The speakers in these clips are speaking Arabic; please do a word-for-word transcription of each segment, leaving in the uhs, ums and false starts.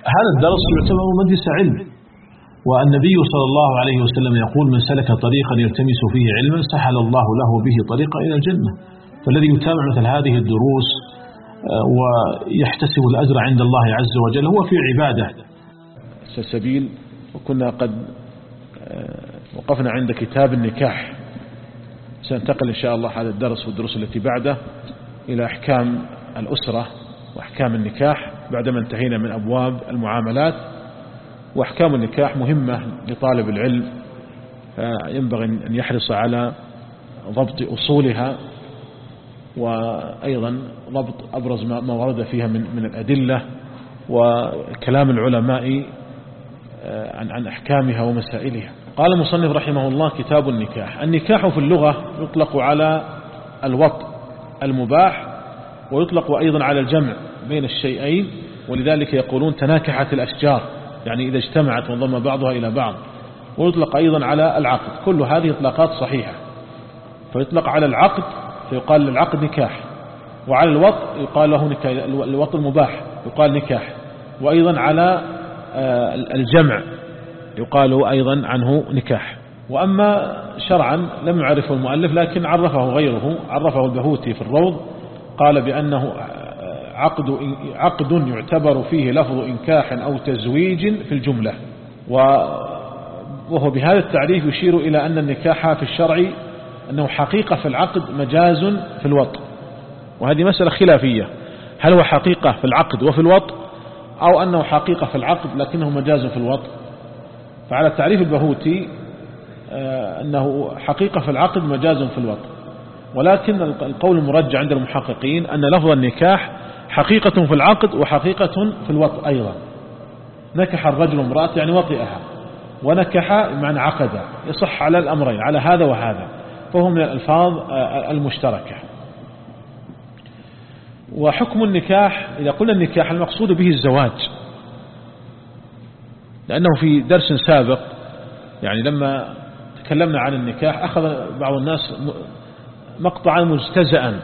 هذا الدرس يعتبر مجلس علم، والنبي صلى الله عليه وسلم يقول: من سلك طريقا يلتمس فيه علما سهل الله له به طريقا إلى الجنة. فالذي يتابع مثل هذه الدروس ويحتسب الأجر عند الله عز وجل هو في عبادة سلسبيل. وكنا قد وقفنا عند كتاب النكاح، سننتقل إن شاء الله هذا الدرس والدروس التي بعده إلى أحكام الأسرة وأحكام النكاح بعدما انتهينا من أبواب المعاملات. وأحكام النكاح مهمة لطالب العلم، ينبغي أن يحرص على ضبط أصولها، وأيضا ضبط أبرز ما ورد فيها من من الأدلة وكلام العلماء عن عن أحكامها ومسائلها. قال المصنف رحمه الله: كتاب النكاح. النكاح في اللغة يطلق على الوطء المباح، ويطلق أيضا على الجمع بين الشيئين، ولذلك يقولون تناكحت الأشجار، يعني إذا اجتمعت وانضم بعضها إلى بعض. ويطلق أيضا على العقد. كل هذه إطلاقات صحيحة. فيطلق على العقد فيقال للعقد نكاح، وعلى الوطء يقال له نكاح، الوطء المباح يقال نكاح، وأيضا على الجمع يقال أيضا عنه نكاح. وأما شرعا لم يعرفه المؤلف، لكن عرفه غيره، عرفه البهوتي في الروض، قال بأنه عقد عقد يعتبر فيه لفظ إنكاح أو تزويج في الجملة. وهو بهذا التعريف يشير إلى أن النكاح في الشرع أنه حقيقة في العقد مجاز في الوطء، وهذه مسألة خلافية، هل هو حقيقة في العقد وفي الوطء، أو أنه حقيقة في العقد لكنه مجاز في الوطء. فعلى التعريف البهوتي أنه حقيقة في العقد مجاز في الوطء، ولكن القول المرجع عند المحققين أن لفظ النكاح حقيقة في العقد وحقيقة في الوطء أيضا. نكح الرجل امرأة يعني وطئها، ونكح معنى عقد، يصح على الأمرين، على هذا وهذا، فهو من الألفاظ المشتركة. وحكم النكاح، إذا قلنا النكاح المقصود به الزواج، لأنه في درس سابق يعني لما تكلمنا عن النكاح أخذ بعض الناس مقطعا مجتزأ،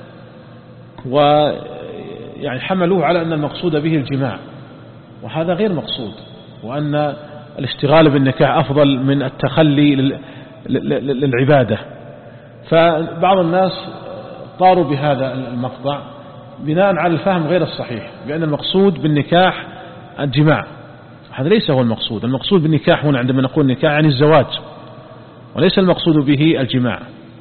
ويعني حملوه على أن المقصود به الجماع، وهذا غير مقصود، وأن الاشتغال بالنكاح أفضل من التخلي للعبادة. فبعض الناس طاروا بهذا المقطع بناء على الفهم غير الصحيح بأن المقصود بالنكاح الجماع. هذا ليس هو المقصود. المقصود بالنكاح هنا عندما نقول نكاح يعني الزواج، وليس المقصود به الجماع.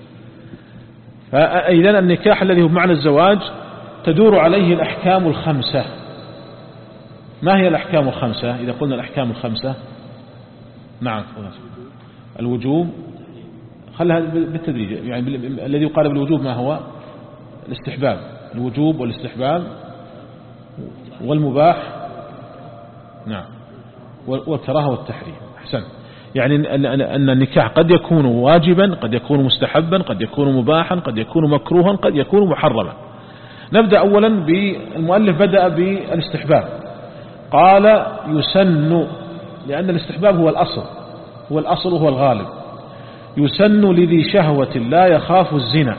فإذن النكاح الذي هو بمعنى الزواج تدور عليه الأحكام الخمسة. ما هي الأحكام الخمسة؟ إذا قلنا الأحكام الخمسة، نعم، الوجوب، خلها بالتدريج، يعني الذي يقال بالوجوب ما هو؟ الاستحباب، الوجوب والاستحباب والمباح، نعم، والكراهة والتحريم. أحسن. يعني أن النكاح قد يكون واجبا، قد يكون مستحبا، قد يكون مباحا، قد يكون مكروها، قد يكون محرما. نبدأ أولا بالمؤلف بدأ بالاستحباب، قال يسن، لأن الاستحباب هو الأصل، هو الأصل وهو الغالب. يسن لذي شهوة لا يخاف الزنا.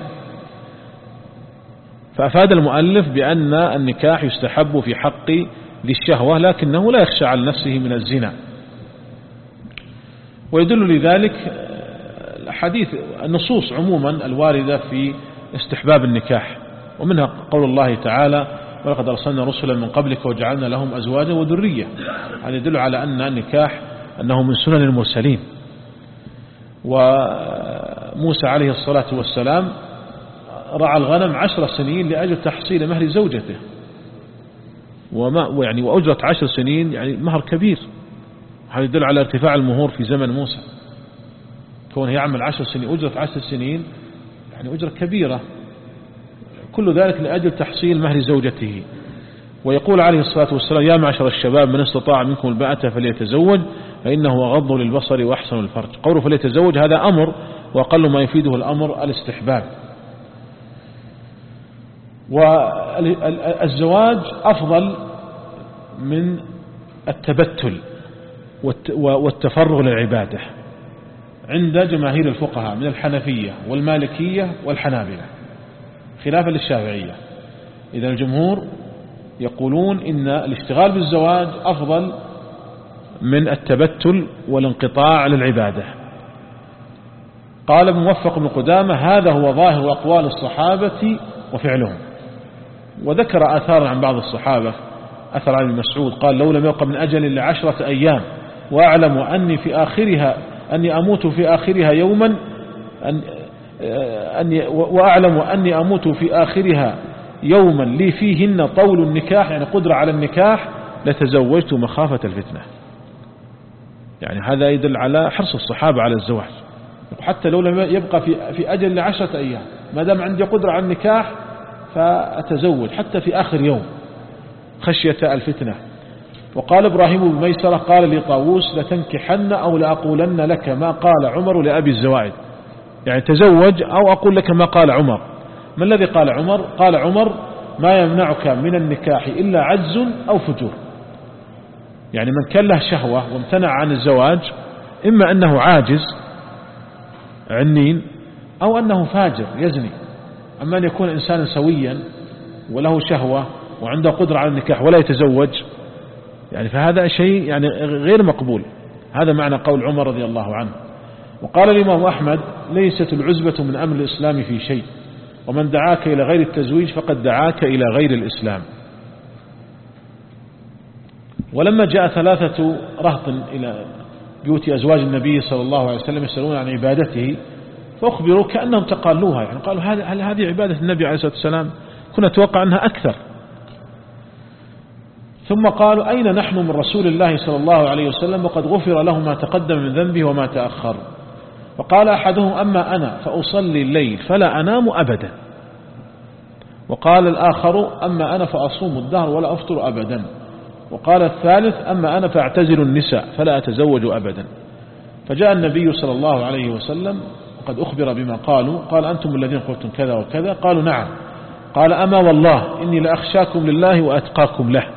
فأفاد المؤلف بأن النكاح يستحب في حق ذي الشهوة، لكنه لا يخشى على نفسه من الزنا. ويدل لذلك الحديث، النصوص عموما الواردة في استحباب النكاح، ومنها قول الله تعالى: ولقد أرسلنا رسلا من قبلك وجعلنا لهم أزواجا وذرية. هذا يدل على أن النكاح أنه من سنن المرسلين. وموسى عليه الصلاة والسلام رعى الغنم عشر سنين لأجل تحصيل مهر زوجته، وما يعني وأجرة عشر سنين يعني مهر كبير. هذا يدل على ارتفاع المهور في زمن موسى، كونه يعمل عشر سنين، أجرة عشر سنين يعني أجرة كبيرة، كل ذلك لأجل تحصيل مهر زوجته. ويقول عليه الصلاة والسلام: يا معشر الشباب من استطاع منكم الباءة فليتزوج فإنه أغض للبصر وأحسن الفرج. قوله فليتزوج هذا أمر، وأقل ما يفيده الأمر الاستحباب. والزواج أفضل من التبتل والتفرغ للعبادة عند جماهير الفقهاء من الحنفية والمالكية والحنابلة، خلافا للشافعية. إذا الجمهور يقولون إن الاشتغال بالزواج أفضل من التبتل والانقطاع عن العبادة. قال موفق بن قدامة هذا هو ظاهر أقوال الصحابة وفعلهم. وذكر آثار عن بعض الصحابة، أثر عن المسعود قال لو لم يبق من أجل إلا عشرة أيام وأعلم أني في آخرها أني أموت في آخرها يوما أن أني وأعلم أني أموت في آخرها يوما لي فيهن طول النكاح، يعني قدرة على النكاح، لتزوجت مخافة الفتنة. يعني هذا يدل على حرص الصحابة على الزواج، حتى لو لم يبقى في في أجل لعشرة أيام ما دام عندي قدرة على النكاح فأتزوج حتى في آخر يوم خشية الفتنة. وقال إبراهيم بن ميسرة قال لي طاووس لتنكحن أو لأقولن لك ما قال عمر لأبي الزوائد، يعني تزوج أو أقول لك ما قال عمر. ما الذي قال عمر؟ قال عمر ما يمنعك من النكاح إلا عجز أو فجور، يعني من كان له شهوة وامتنع عن الزواج إما أنه عاجز عنين أو أنه فاجر يزني. أما أن يكون إنسانا سويا وله شهوة وعنده قدرة على النكاح ولا يتزوج، يعني فهذا شيء يعني غير مقبول. هذا معنى قول عمر رضي الله عنه. وقال الإمام أحمد ليست العزبة من أمر الإسلام في شيء، ومن دعاك إلى غير التزويج فقد دعاك إلى غير الإسلام. ولما جاء ثلاثة رهط إلى بيوت أزواج النبي صلى الله عليه وسلم يسألون عن عبادته فأخبروا كأنهم تقالوها، يعني قالوا هل هذه عبادة النبي عليه الصلاة والسلام؟ كنا نتوقع أنها أكثر. ثم قالوا أين نحن من رسول الله صلى الله عليه وسلم وقد غفر له ما تقدم من ذنبه وما تأخر؟ وقال أحدهم أما أنا فأصلي الليل فلا أنام أبدا. وقال الآخر أما أنا فأصوم الدهر ولا أفطر أبدا. وقال الثالث أما أنا فأعتزل النساء فلا أتزوج أبدا. فجاء النبي صلى الله عليه وسلم وقد أخبر بما قالوا، قال أنتم الذين قلتم كذا وكذا؟ قالوا نعم. قال أما والله إني لأخشاكم لله وأتقاكم له.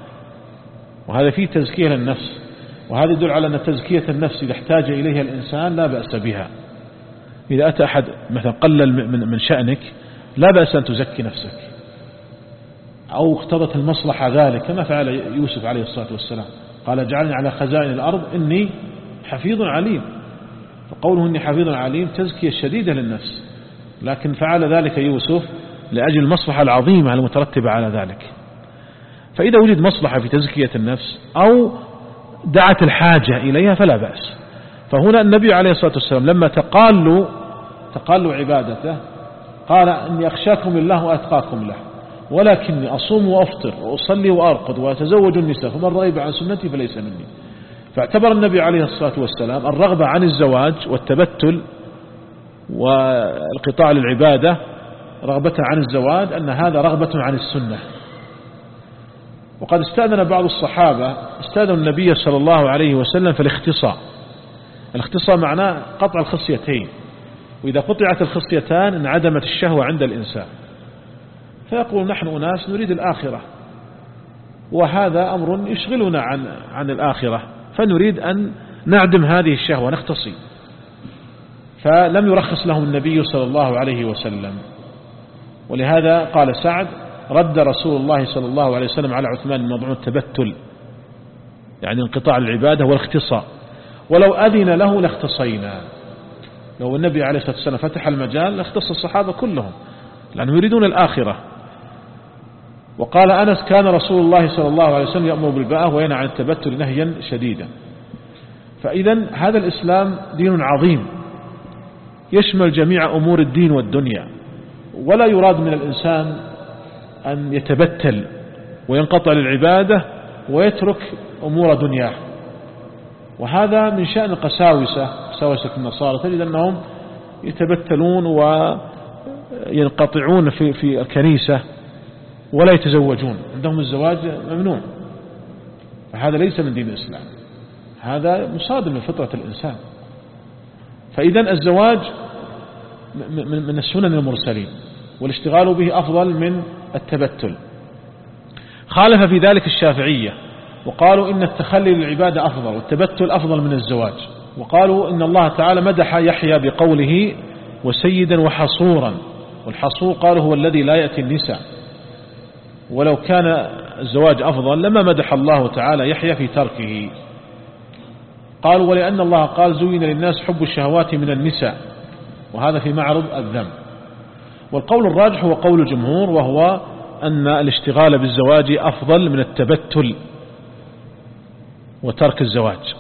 وهذا فيه تزكية للنفس، وهذا يدل على أن تزكية النفس إذا احتاج إليها الإنسان لا بأس بها. إذا أتى أحد مثلا قلل من شأنك لا بأس أن تزكي نفسك، أو اقتضت المصلحة ذلك كما فعل يوسف عليه الصلاة والسلام، قال اجعلني على خزائن الأرض إني حفيظ عليم. فقوله إني حفيظ عليم تزكية شديدة للنفس، لكن فعل ذلك يوسف لأجل المصلحة العظيمة المترتبة على ذلك. فإذا وجد مصلحة في تزكية النفس أو دعت الحاجة إليها فلا بأس. فهنا النبي عليه الصلاة والسلام لما تقالوا تقالوا عبادته قال إني أخشاكم الله وأتقاكم له، ولكني أصوم وأفطر وأصلي وأرقد وأتزوج النساء فمن رغب عن سنتي فليس مني. فاعتبر النبي عليه الصلاة والسلام الرغبة عن الزواج والتبتل والقطاع للعبادة رغبة عن الزواج أن هذا رغبة عن السنة. وقد استأذن بعض الصحابة استأذن النبي صلى الله عليه وسلم في الاختصاء. الاختصاء معناه قطع الخصيتين، وإذا قطعت الخصيتان انعدمت الشهوة عند الإنسان. فيقول نحن أناس نريد الآخرة، وهذا أمر يشغلنا عن عن الآخرة، فنريد أن نعدم هذه الشهوة نختصي. فلم يرخص لهم النبي صلى الله عليه وسلم. ولهذا قال سعد رد رسول الله صلى الله عليه وسلم على عثمان موضوع التبتل، يعني انقطاع العبادة والاختصاء، ولو أذن له لاختصينا. لو النبي عليه الصلاة والسلام فتح المجال لاختص الصحابة كلهم لأنهم يريدون الآخرة. وقال أنس كان رسول الله صلى الله عليه وسلم يأمر بالباءة وينهى عن التبتل نهيا شديدا. فإذا هذا الإسلام دين عظيم يشمل جميع أمور الدين والدنيا، ولا يراد من الإنسان أن يتبتل وينقطع للعبادة ويترك أمور دنياه. وهذا من شأن القساوسة، قساوسة النصارى، تجد أنهم يتبتلون وينقطعون في في الكنيسة ولا يتزوجون، عندهم الزواج ممنوع. فهذا ليس من دين الإسلام، هذا مصادم لفطرة الإنسان. فإذا الزواج من السنن المرسلين، والاشتغال به أفضل من التبتل. خالف في ذلك الشافعية وقالوا إن التخلي للعبادة أفضل والتبتل أفضل من الزواج. وقالوا إن الله تعالى مدح يحيى بقوله وسيدا وحصورا، والحصور قالوا هو الذي لا يأتي النساء. ولو كان الزواج أفضل لما مدح الله تعالى يحيى في تركه. قالوا ولأن الله قال زين للناس حب الشهوات من النساء، وهذا في معرض الذم. والقول الراجح هو قول الجمهور، وهو أن الاشتغال بالزواج أفضل من التبتل وترك الزواج.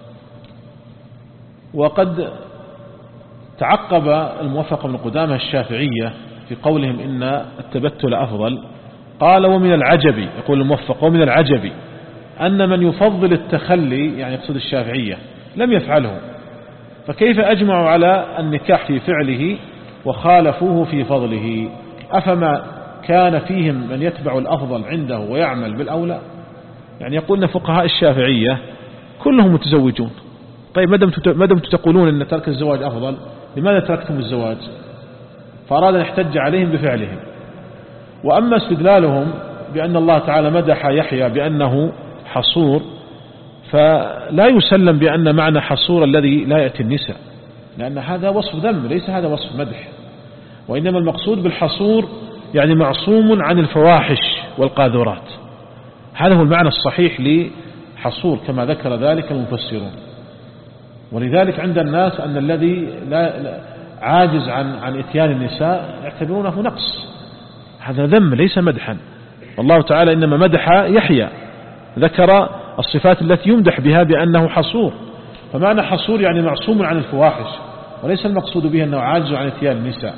وقد تعقب الموفق بن قدامة الشافعية في قولهم إن التبتل أفضل، قال ومن العجب، يقول الموفق ومن العجب أن من يفضل التخلي، يعني يقصد الشافعية، لم يفعله، فكيف أجمعوا على النكاح في فعله وخالفوه في فضله؟ أفما كان فيهم من يتبع الأفضل عنده ويعمل بالأولى؟ يعني يقولون فقهاء الشافعية كلهم متزوجون، طيب ما دمتم تقولون أن ترك الزواج أفضل، لماذا تركتم الزواج؟ فأراد أن يحتج عليهم بفعلهم. وأما استدلالهم بأن الله تعالى مدح يحيى بأنه حصور، فلا يسلم بأن معنى حصور الذي لا يأتي النساء، لأن هذا وصف ذم ليس هذا وصف مدح، وإنما المقصود بالحصور يعني معصوم عن الفواحش والقاذورات، هذا هو المعنى الصحيح لحصور كما ذكر ذلك المفسرون. ولذلك عند الناس أن الذي لا عاجز عن عن إتيان النساء يعتبرونه نقص، هذا ذم ليس مدحا. والله تعالى إنما مدح يحيى، ذكر الصفات التي يمدح بها بأنه حصور، فمعنى حصور يعني معصوم عن الفواحش، وليس المقصود به أنه عاجز عن إتيان النساء.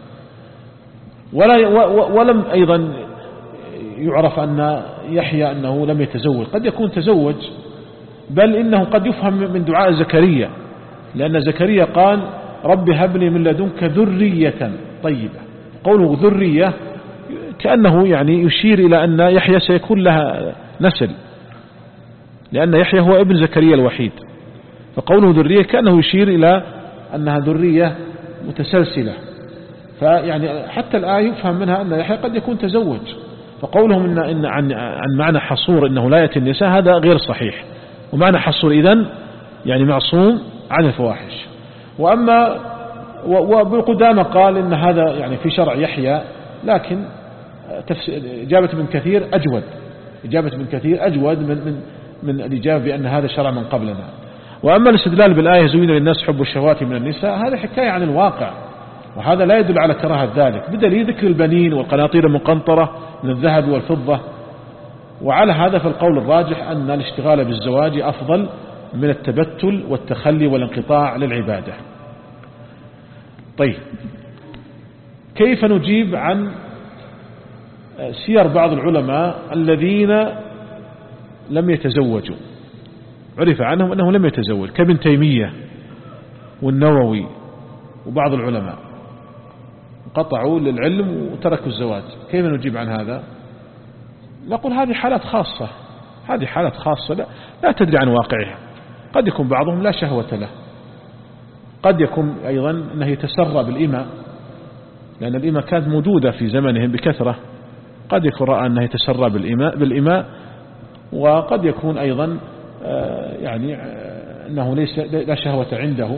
ولا ولم أيضا يعرف أن يحيى أنه لم يتزوج، قد يكون تزوج، بل إنه قد يفهم من دعاء زكريا، لأن زكريا قال رب هب لي من لدنك ذرية طيبة. قوله ذرية كأنه يعني يشير إلى أن يحيى سيكون لها نسل، لأن يحيى هو ابن زكريا الوحيد، فقوله ذرية كأنه يشير إلى أنها ذرية متسلسلة. فيعني حتى الآية يفهم منها أن يحيى قد يكون تزوج، فقولهم إن إن عن عن معنى حصور إنه لا يأتي النساء هذا غير صحيح، ومعنى حصور إذن يعني معصوم عن الفواحش. وأما وبالقدامى قال إن هذا يعني في شرع يحيى، لكن إجابة ابن كثير أجود، إجابة ابن كثير أجود من من من الإجابة بأن هذا شرع من قبلنا. وأما الاستدلال بالآية زين للناس حب الشهوات من النساء، هذا حكاية عن الواقع، وهذا لا يدل على كراهة ذلك، بدليل ذكر البنين والقناطير المقنطرة من الذهب والفضة. وعلى هذا فالقول الراجح أن الاشتغال بالزواج أفضل من التبتل والتخلي والانقطاع للعبادة. طيب، كيف نجيب عن سير بعض العلماء الذين لم يتزوجوا؟ عرف عنهم أنه لم يتزوج، كابن تيمية والنووي وبعض العلماء قطعوا للعلم وتركوا الزواج. كيف نجيب عن هذا؟ نقول هذه حالات خاصة، هذه حالات خاصة لا, لا تدري عن واقعها. قد يكون بعضهم لا شهوة له، قد يكون أيضا أنه يتسرى بالإماء، لأن الإماء كانت موجودة في زمنهم بكثرة، قد يكون رأى أنه يتسرى بالإماء, بالإماء وقد يكون أيضا يعني أنه ليس لا شهوة عنده.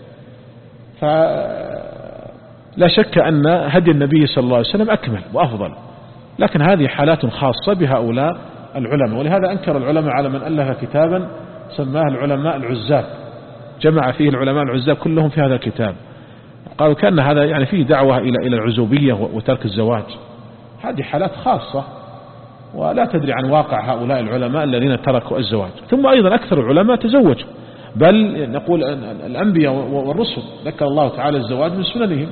فلا شك أن هدي النبي صلى الله عليه وسلم أكمل وأفضل، لكن هذه حالات خاصة بهؤلاء العلماء. ولهذا أنكر العلماء على من ألف كتابا سماه العلماء العزاب، جمع فيه العلماء العزاب كلهم في هذا الكتاب، قالوا كأن هذا يعني فيه دعوة إلى إلى العزوبية وترك الزواج. هذه حالات خاصة ولا تدري عن واقع هؤلاء العلماء الذين تركوا الزواج. ثم أيضا أكثر العلماء تزوجوا، بل نقول الأنبياء والرسل ذكر الله تعالى الزواج من سننهم،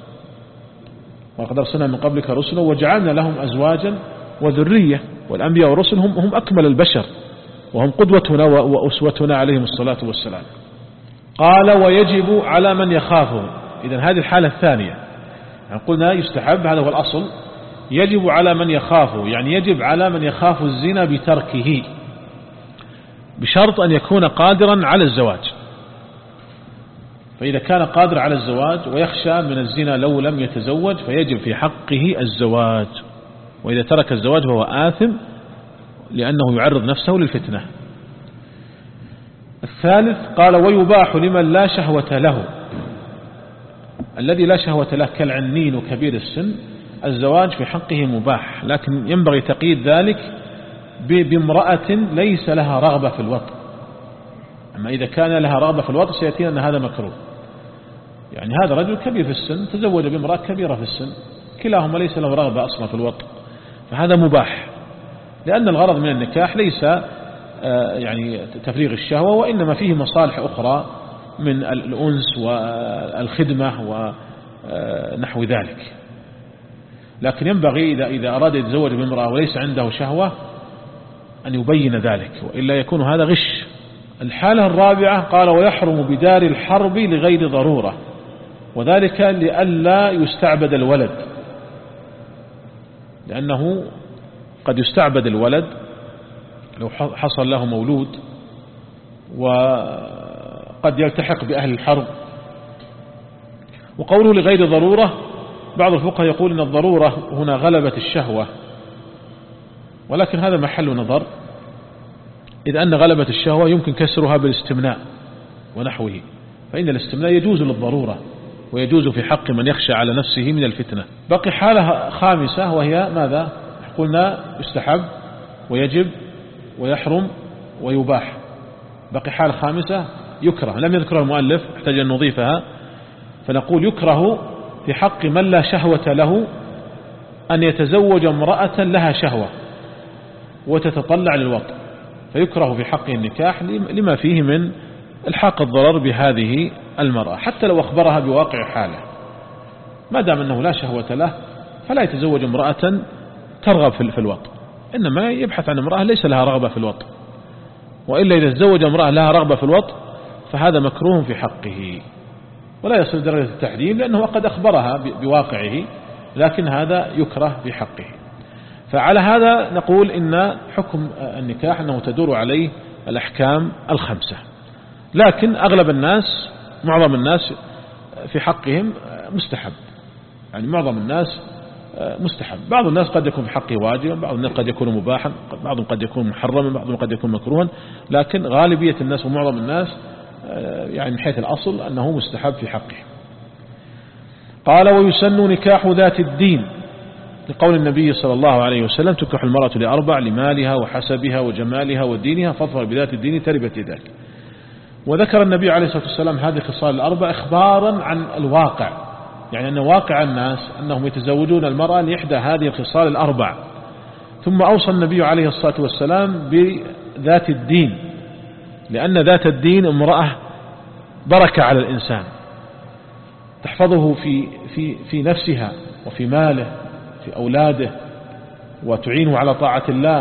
وقد أرسلنا من قبلك رسلا وجعلنا لهم أزواجا وذرية. والأنبياء والرسل هم, هم أكمل البشر، وهم قدوتنا وأسوتنا عليهم الصلاة والسلام. قال ويجب على من يخافه. إذن هذه الحالة الثانية، يعني قلنا يستحب، هذا هو الأصل، يجب على من يخافه، يعني يجب على من يخاف الزنا بتركه، بشرط أن يكون قادرا على الزواج. فإذا كان قادر على الزواج ويخشى من الزنا لو لم يتزوج فيجب في حقه الزواج، وإذا ترك الزواج فهو آثم لأنه يعرض نفسه للفتنة. الثالث قال ويباح لمن لا شهوة له. الذي لا شهوة له كالعنين وكبير السن الزواج في حقه مباح، لكن ينبغي تقييد ذلك بامرأة ليس لها رغبة في الوطء. أما إذا كان لها رغبة في الوطء سيأتينا أن هذا مكروه. يعني هذا رجل كبير في السن تزوج بامرأة كبيرة في السن، كلاهما ليس له رغبة أصلا في الوطء، فهذا مباح، لأن الغرض من النكاح ليس يعني تفريغ الشهوة، وإنما فيه مصالح أخرى من الأنس والخدمة ونحو ذلك. لكن ينبغي إذا إذا أراد يتزوج بامرأة وليس عنده شهوة أن يبين ذلك، وإلا يكون هذا غش. الحالة الرابعة قال ويحرم بدار الحرب لغير ضرورة، وذلك لئلا يستعبد الولد، لأنه قد يستعبد الولد لو حصل له مولود، وقد يلتحق بأهل الحرب. وقوله لغير ضرورة بعض الفقهاء يقول إن الضرورة هنا غلبة الشهوة، ولكن هذا محل نظر، إذ أن غلبة الشهوة يمكن كسرها بالاستمناء ونحوه، فإن الاستمناء يجوز للضرورة ويجوز في حق من يخشى على نفسه من الفتنة. بقي حالة خامسة وهي ماذا؟ قلنا يستحب ويجب ويحرم ويباح. بقي حالة خامسة يكره، لم يذكرها المؤلف، احتاج أن نضيفها، فنقول يكره في حق من لا شهوة له أن يتزوج امرأة لها شهوة وتتطلع للوطء، فيكره في حقه النكاح لما فيه من الحاق الضرر بهذه المرأة، حتى لو أخبرها بواقع حاله، ما دام أنه لا شهوة له فلا يتزوج امرأة ترغب في الوطء، إنما يبحث عن امرأة ليس لها رغبة في الوطء، وإلا إذا تزوج امرأة لها رغبة في الوطء فهذا مكروه في حقه، ولا يصل درجة التحريم لأنه قد أخبرها بواقعه، لكن هذا يكره في حقه. فعلى هذا نقول إن حكم النكاح أنه تدور عليه الأحكام الخمسة، لكن أغلب الناس معظم الناس في حقهم مستحب، يعني معظم الناس مستحب. بعض الناس قد يكون في حقه واجبا، بعض الناس قد يكون مباحا، بعضهم قد يكون محرما، بعضهم قد يكون مكروها، لكن غالبية الناس ومعظم الناس يعني من حيث الأصل أنه مستحب في حقه. قال ويسن نكاح ذات الدين، لقول النبي صلى الله عليه وسلم تنكح المرأة لأربع: لمالها وحسبها وجمالها ودينها، فاظفر بذات الدين تربت يداك. وذكر النبي عليه الصلاة والسلام هذه الخصال الأربع إخبارا عن الواقع، يعني أن واقع الناس أنهم يتزوجون المرأة لإحدى هذه الخصال الأربع. ثم أوصى النبي عليه الصلاة والسلام بذات الدين، لأن ذات الدين امرأة بركة على الإنسان، تحفظه في, في, في نفسها وفي ماله في أولاده، وتعينه على طاعة الله،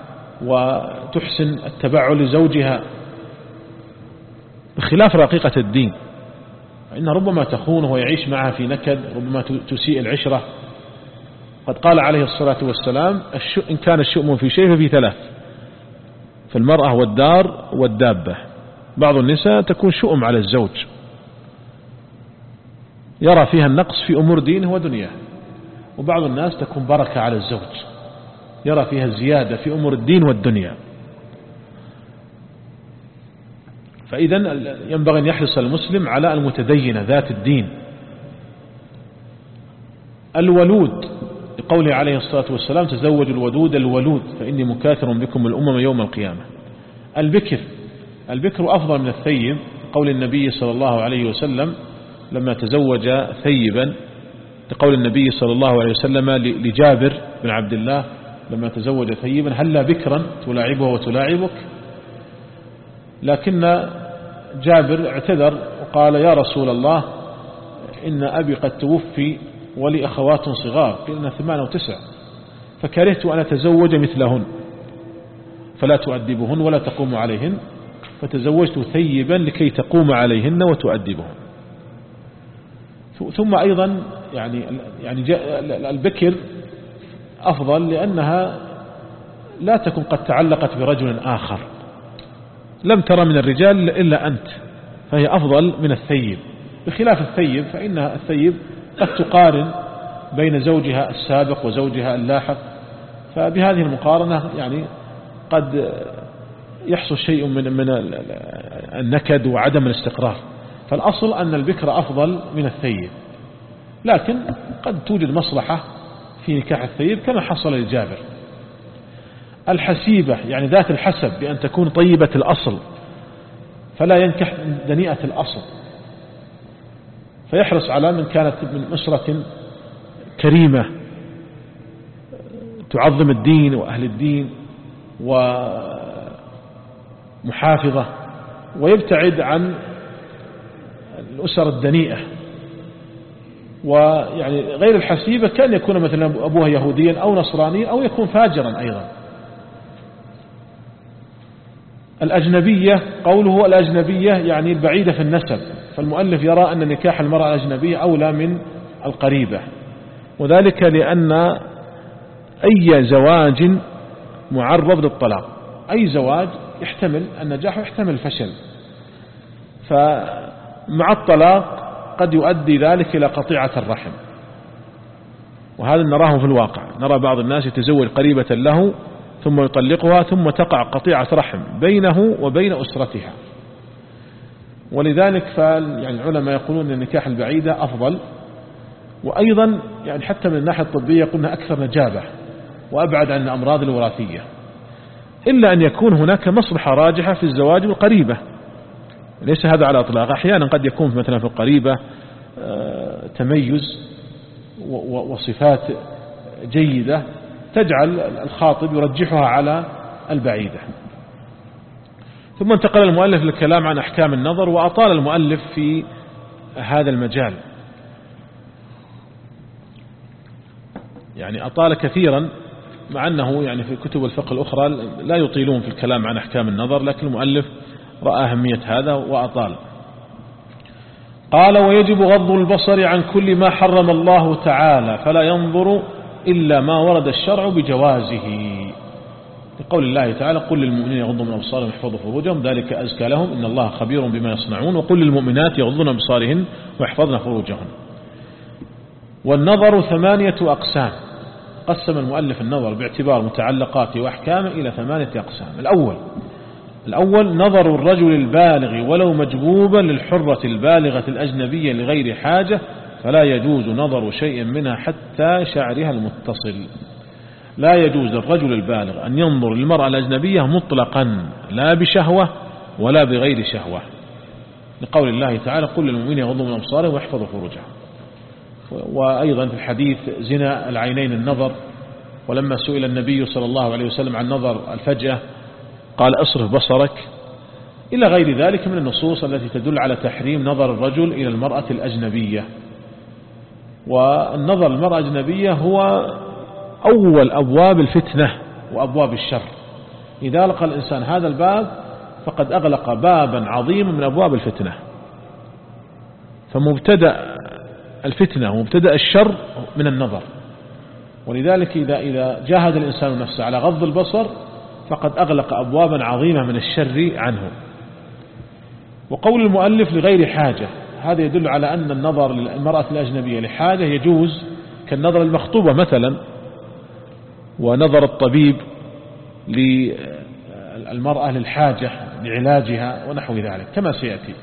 وتحسن التبع لزوجها، بخلاف رقيقة الدين فإن ربما تخونه ويعيش معها في نكد، ربما تسيء العشرة. قد قال عليه الصلاة والسلام إن كان الشؤم في شيء ففي ثلاث: في المرأة والدار والدابة. بعض النساء تكون شؤم على الزوج، يرى فيها النقص في أمور دينه ودنياه، وبعض الناس تكون بركة على الزوج، يرى فيها الزيادة في أمور الدين والدنيا. فإذا ينبغي أن يحرص المسلم على المتدينة ذات الدين. الولود، لقوله عليه الصلاة والسلام تزوج الودود الولود فإني مكاثر بكم الأمم يوم القيامة. البكر، البكر أفضل من الثيب، قول النبي صلى الله عليه وسلم لما تزوج ثيبا، لقول النبي صلى الله عليه وسلم لجابر بن عبد الله لما تزوج ثيبا: هلا بكرا تلاعبه وتلاعبك. لكن جابر اعتذر وقال: يا رسول الله إن أبي قد توفي ولي أخوات صغار، قلنا ثمان أو تسع، فكرهت أن أتزوج مثلهن فلا تؤدبهن ولا تقوم عليهن، فتزوجت ثيبا لكي تقوم عليهن وتؤدبهن. ثم أيضا يعني يعني البكر أفضل لأنها لا تكون قد تعلقت برجل آخر، لم ترى من الرجال إلا أنت، فهي أفضل من الثيب، بخلاف الثيب فإن الثيب قد تقارن بين زوجها السابق وزوجها اللاحق، فبهذه المقارنة يعني قد يحصل شيء من من النكد وعدم الاستقرار. فالأصل أن البكر أفضل من الثيب، لكن قد توجد مصلحة في نكاح الثيب كما حصل للجابر. الحسيبة يعني ذات الحسب بأن تكون طيبة الأصل، فلا ينكح دنيئة الأصل، فيحرص على من كانت من أسرة كريمة تعظم الدين وأهل الدين ومحافظة، ويبتعد عن الأسر الدنيئة. ويعني غير الحسيبة كان يكون مثلا أبوها يهوديا أو نصرانيا أو يكون فاجرا أيضا. الأجنبية قوله الأجنبية يعني البعيدة في النسب، فالمؤلف يرى أن نكاح المرأة الأجنبية أولى من القريبة، وذلك لأن أي زواج معرض للطلاق، أي زواج يحتمل النجاح ويحتمل الفشل، فمع الطلاق قد يؤدي ذلك إلى قطيعة الرحم، وهذا نراه في الواقع. نرى بعض الناس يتزوج قريبة له ثم يطلقها ثم تقع قطيعة رحم بينه وبين أسرتها. ولذلك يعني العلماء يقولون أن النكاح البعيدة أفضل، وأيضا يعني حتى من الناحية الطبية يقولون أكثر نجابة وأبعد عن الأمراض الوراثية، إلا أن يكون هناك مصلحة راجحة في الزواج بالقريبة، ليس هذا على إطلاق. أحيانا قد يكون مثلا في القريبة تميز وصفات جيدة تجعل الخاطب يرجحها على البعيدة. ثم انتقل المؤلف للكلام عن أحكام النظر، وأطال المؤلف في هذا المجال، يعني أطال كثيرا، مع أنه يعني في كتب الفقه الأخرى لا يطيلون في الكلام عن أحكام النظر، لكن المؤلف رأى أهمية هذا وأطال. قال: ويجب غض البصر عن كل ما حرم الله تعالى، فلا ينظر إلا ما ورد الشرع بجوازه، لقول الله تعالى: قل للمؤمنين يغضوا من أبصارهم ويحفظوا فروجهم ذلك أزكى لهم إن الله خبير بما يصنعون، وقل للمؤمنات يغضن من أبصارهن ويحفظن فروجهن. والنظر ثمانية أقسام، قسم المؤلف النظر باعتبار متعلقاته وأحكامه إلى ثمانية أقسام. الأول الأول نظر الرجل البالغ ولو مجبوبا للحرة البالغة الأجنبية لغير حاجة، فلا يجوز نظر شيء منها حتى شعرها المتصل. لا يجوز للرجل البالغ أن ينظر للمرأة الأجنبية مطلقا، لا بشهوة ولا بغير شهوة، لقول الله تعالى: قل للمؤمنين يغضوا من أبصارهم ويحفظوا فروجهم. وأيضا في الحديث زنا العينين النظر، ولما سئل النبي صلى الله عليه وسلم عن نظر الفجأة قال: اصرف بصرك، إلى غير ذلك من النصوص التي تدل على تحريم نظر الرجل إلى المرأة الأجنبية. والنظر المرأة الأجنبية هو أول أبواب الفتنة وأبواب الشر، إذا لقى الإنسان هذا الباب فقد أغلق بابا عظيما من أبواب الفتنة. فمبتدأ الفتنة ومبتدأ الشر من النظر، ولذلك إذا إذا جاهد الإنسان نفسه على غض البصر فقد أغلق أبوابا عظيمة من الشر عنه. وقول المؤلف لغير حاجة، هذا يدل على أن النظر للمرأة الأجنبية لحاجة يجوز، كالنظر المخطوبة مثلا، ونظر الطبيب للمرأة للحاجة لعلاجها ونحو ذلك كما سيأتي.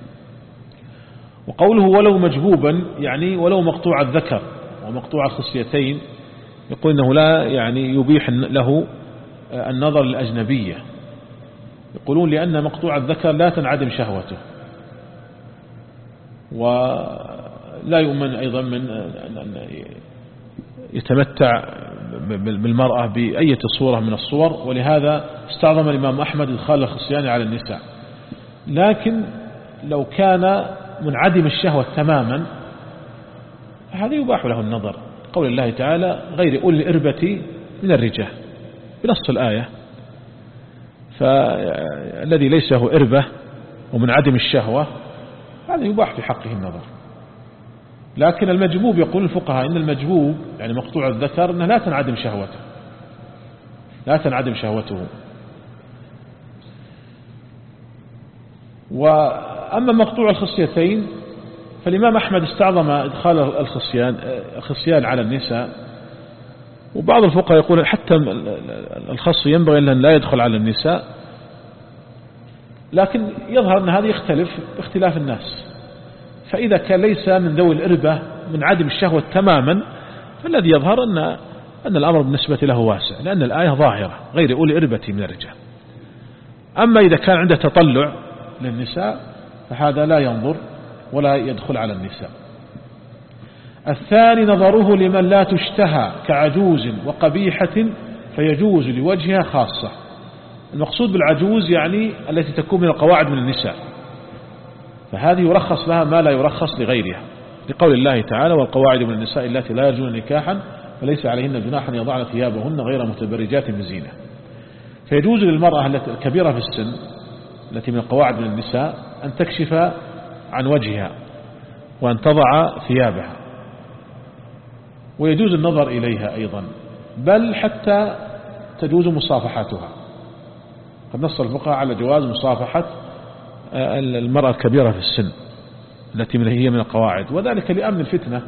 وقوله ولو مجبوبا يعني ولو مقطوع الذكر ومقطوع الخصيتين، يقول إنه لا يعني يبيح له النظر للأجنبية، يقولون لأن مقطوع الذكر لا تنعدم شهوته، ولا يؤمن أيضا من أن يتمتع بالمرأة بأية صورة من الصور، ولهذا استعظم الإمام أحمد إدخال الخصيان على النساء. لكن لو كان منعدم الشهوة تماما هذا يباح له النظر، قول الله تعالى: غير أولي الإربة من الرجال، بنص الآية. فالذي ليس له إربة ومنعدم الشهوة هذا يباح في حقه النظر. لكن المجبوب، يقول الفقهاء إن المجبوب يعني مقطوع الذكر أنه لا تنعدم شهوته، لا تنعدم شهوته. وأما مقطوع الخصيتين فالإمام أحمد استعظم إدخال الخصيان الخصيان على النساء، وبعض الفقهاء يقول حتى الخص ينبغي أن لا يدخل على النساء، لكن يظهر أن هذا يختلف باختلاف الناس. فإذا كان ليس من ذوي الإربة من عدم الشهوة تماما، فالذي يظهر أن أن الأمر بالنسبة له واسع، لأن الآية ظاهرة غير أولي إربة من الرجال. أما إذا كان عنده تطلع للنساء فهذا لا ينظر ولا يدخل على النساء. الثاني نظره لمن لا تشتهى كعجوز وقبيحة فيجوز لوجهها خاصة. المقصود بالعجوز يعني التي تكون من القواعد من النساء، فهذه يرخص لها ما لا يرخص لغيرها، لقول الله تعالى والقواعد من النساء التي لا يرجون نكاحا فليس عليهن جناح يضعن ثيابهن غير متبرجات بزينة. فيجوز للمرأة الكبيرة في السن التي من القواعد من النساء أن تكشف عن وجهها وأن تضع ثيابها، ويجوز النظر إليها أيضا، بل حتى تجوز مصافحتها. قد نص الفقهاء على جواز مصافحة المرأة الكبيرة في السن التي هي من القواعد، وذلك لأمن الفتنة،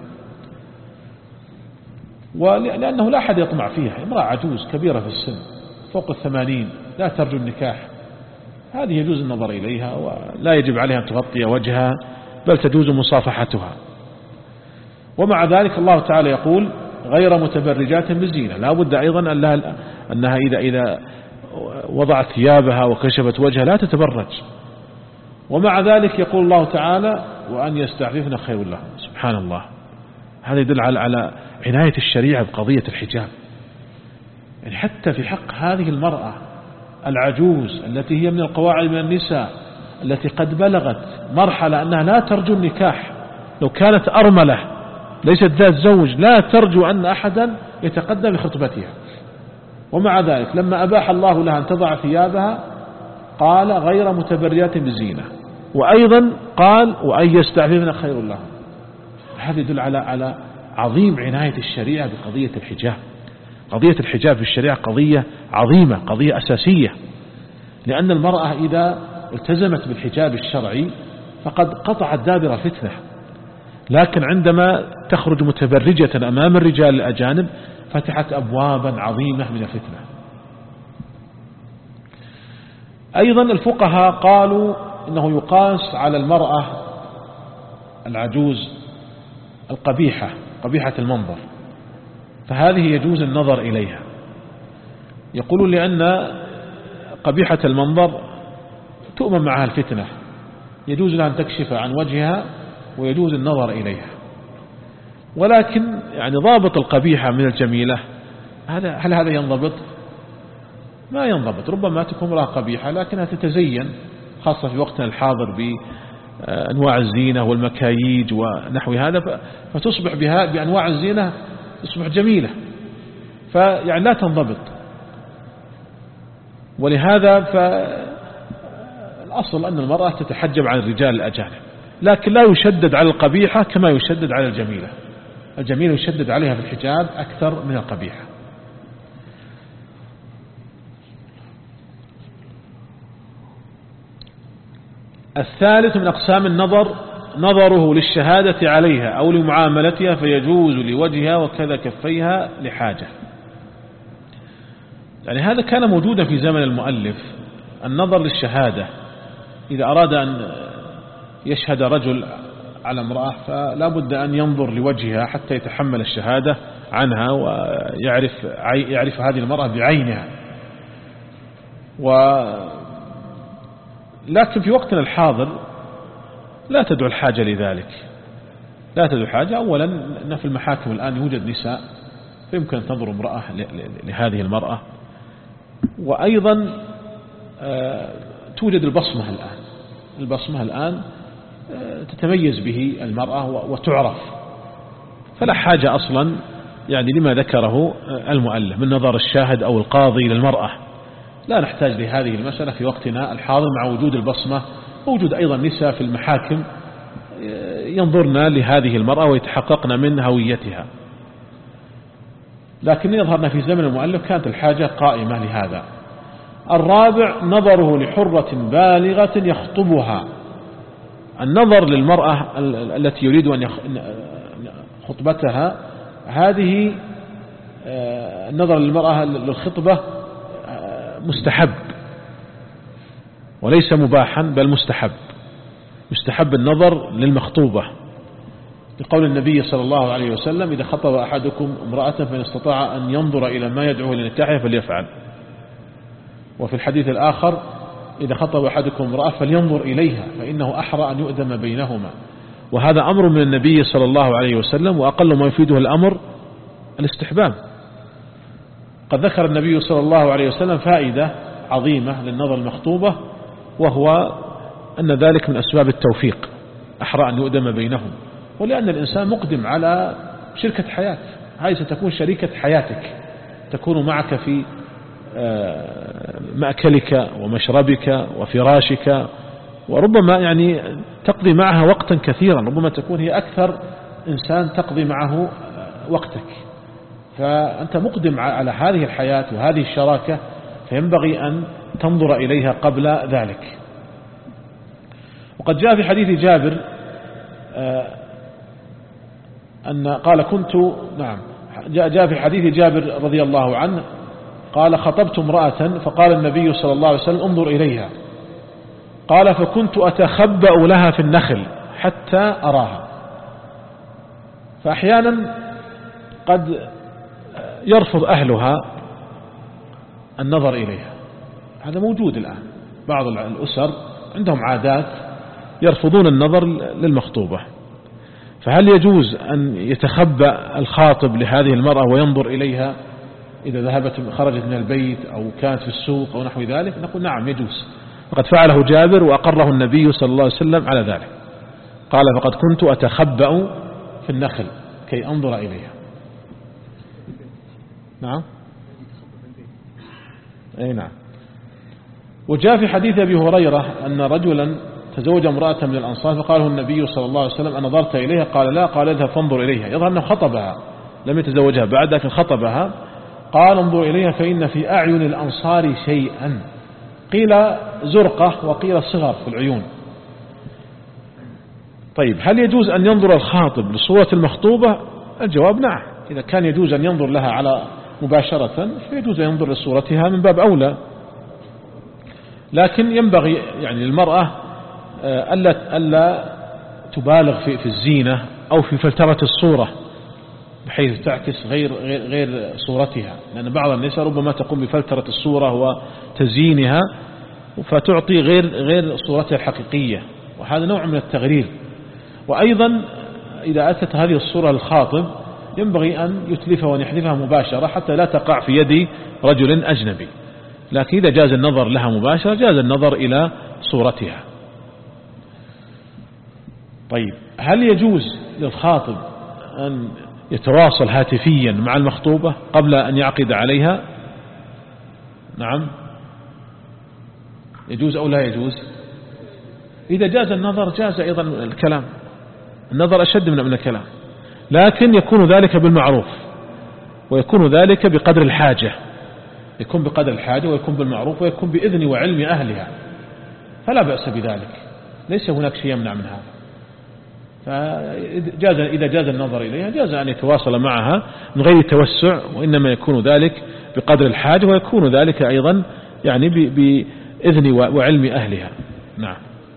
ولأنه لا أحد يطمع فيها. امرأة عجوز كبيرة في السن فوق الثمانين لا ترجو النكاح، هذه يجوز النظر إليها ولا يجب عليها أن تغطي وجهها، بل تجوز مصافحتها. ومع ذلك الله تعالى يقول غير متبرجات بزينة، لا بد أيضا أنها إذا, إذا وضعت ثيابها وكشفت وجهها لا تتبرج. ومع ذلك يقول الله تعالى وأن يستعففن خير لهم. سبحان الله، هذا يدل على على عناية الشريعة بقضية الحجاب. يعني حتى في حق هذه المرأة العجوز التي هي من القواعد من النساء التي قد بلغت مرحلة أنها لا ترجو النكاح، لو كانت أرملة ليست ذات زوج لا ترجو أن أحدا يتقدم لخطبتها، ومع ذلك لما أباح الله لها أن تضع ثيابها قال غير متبرجات بزينة، وأيضا قال وأن يستعففن خير لهم. هذا يدل على على عظيم عناية الشريعة بقضية الحجاب. قضية الحجاب في الشريعة قضية عظيمة، قضية أساسية، لأن المرأة إذا التزمت بالحجاب الشرعي فقد قطعت دابر فتنة، لكن عندما تخرج متبرجة أمام الرجال الأجانب فتحت أبوابا عظيمة من الفتنة. أيضا الفقهاء قالوا إنه يقاس على المرأة العجوز القبيحة قبيحة المنظر، فهذه يجوز النظر إليها. يقولون لأن قبيحة المنظر تؤمن معها الفتنة، يجوز لها أن تكشف عن وجهها ويجوز النظر إليها. ولكن يعني ضابط القبيحة من الجميلة، هذا هل هذا ينضبط؟ ما ينضبط. ربما تكون امرأة قبيحة لكنها تتزين، خاصة في وقتنا الحاضر بأنواع الزينة والمكاييج ونحو هذا، فتصبح بها بأنواع الزينة تصبح جميلة، فيعني لا تنضبط. ولهذا فالأصل أن المرأة تتحجب عن الرجال الأجانب، لكن لا يشدد على القبيحة كما يشدد على الجميلة. الجميلة يشدد عليها في الحجاب أكثر من القبيحة. الثالث من أقسام النظر نظره للشهادة عليها أو لمعاملتها، فيجوز لوجهها وكذا كفيها لحاجة. يعني هذا كان موجودا في زمن المؤلف، النظر للشهادة. إذا أراد أن يشهد رجل على امرأة فلا بد أن ينظر لوجهها حتى يتحمل الشهادة عنها ويعرف يعرف هذه المرأة بعينها. و لكن في وقتنا الحاضر لا تدعو الحاجة لذلك، لا تدعو الحاجة. أولا أن في المحاكم الآن يوجد نساء فيمكن أن تنظر امرأة لهذه المرأة، وأيضا توجد البصمة الآن. البصمة الآن تتميز به المرأة وتعرف، فلا حاجة أصلا يعني لما ذكره المؤلف من نظر الشاهد أو القاضي للمرأة. لا نحتاج لهذه المسألة في وقتنا الحاضر مع وجود البصمة، ووجود أيضا نساء في المحاكم ينظرن لهذه المرأة ويتحققن من هويتها. لكن يظهرنا في زمن المؤلف كانت الحاجة قائمة لهذا. الرابع نظره لحرة بالغة يخطبها. النظر للمرأة التي يريد أن خطبتها، هذه النظر للمرأة للخطبة مستحب وليس مباحا، بل مستحب. يستحب النظر للمخطوبة لقول النبي صلى الله عليه وسلم: إذا خطب أحدكم امرأة فإن استطاع أن ينظر إلى ما يدعو لنكاحها فليفعل. وفي الحديث الآخر: إذا خطب أحدكم امرأة فلينظر إليها فإنه أحرى أن يؤدم بينهما. وهذا أمر من النبي صلى الله عليه وسلم، وأقل ما يفيده الأمر الاستحباب. قد ذكر النبي صلى الله عليه وسلم فائدة عظيمة للنظر المخطوبة، وهو أن ذلك من أسباب التوفيق، أحرى أن يؤدم بينهم، ولأن الإنسان مقدم على شركة حياة، هذه ستكون شريكة حياتك، تكون معك في مأكلك ومشربك وفراشك، وربما يعني تقضي معها وقتا كثيرا، ربما تكون هي أكثر إنسان تقضي معه وقتك، فأنت مقدم على هذه الحياة وهذه الشراكة، فينبغي أن تنظر إليها قبل ذلك. وقد جاء في حديث جابر أن قال كنت نعم جاء جاء في حديث جابر رضي الله عنه قال: خطبت امرأة فقال النبي صلى الله عليه وسلم: انظر إليها. قال: فكنت أتخبأ لها في النخل حتى أراها. فأحيانا قد يرفض أهلها النظر إليها، هذا موجود الآن، بعض الأسر عندهم عادات يرفضون النظر للمخطوبة، فهل يجوز أن يتخبأ الخاطب لهذه المرأة وينظر إليها إذا ذهبت خرجت من البيت أو كانت في السوق أو نحو ذلك؟ نقول نعم يجوز، وقد فعله جابر وأقره النبي صلى الله عليه وسلم على ذلك. قال: فقد كنت أتخبأ في النخل كي أنظر إليها. نعم أي نعم. وجاء في حديث أبي هريرة أن رجلا تزوج امرأة من الأنصار فقاله النبي صلى الله عليه وسلم: أنظرت إليها؟ قال: لا. قال: اذهب فانظر إليها. يظهر أنه خطبها، لم يتزوجها بعد لكن خطبها. قال: انظر إليها فإن في أعين الأنصار شيئا، قيل زرقة وقيل صغر في العيون. طيب، هل يجوز أن ينظر الخاطب لصورة المخطوبة؟ الجواب نعم، إذا كان يجوز أن ينظر لها على مباشرة فيجوز أن ينظر لصورتها من باب أولى، لكن ينبغي يعني للمرأة ألا, ألا تبالغ في, في الزينة أو في فلترة الصورة بحيث تعكس غير, غير, غير صورتها، لأن بعض النساء ربما تقوم بفلترة الصورة وتزيينها فتعطي غير, غير صورتها الحقيقية، وهذا نوع من التغرير. وأيضا إذا أتت هذه الصورة للخاطب ينبغي أن يتلفها ونحذفها مباشرة حتى لا تقع في يد رجل أجنبي، لكن إذا جاز النظر لها مباشرة جاز النظر إلى صورتها. طيب، هل يجوز للخاطب أن يتواصل هاتفيا مع المخطوبة قبل أن يعقد عليها؟ نعم يجوز أو لا يجوز؟ إذا جاز النظر جاز أيضا الكلام، النظر أشد من الكلام، لكن يكون ذلك بالمعروف، ويكون ذلك بقدر الحاجة، يكون بقدر الحاجة ويكون بالمعروف ويكون بإذن وعلم أهلها، فلا بأس بذلك، ليس هناك شيء يمنع من هذا. فجاز إذا جاز النظر إليها جاز أن يتواصل معها من غير توسع، وإنما يكون ذلك بقدر الحاجة، ويكون ذلك أيضا يعني بإذن وعلم أهلها. نعم.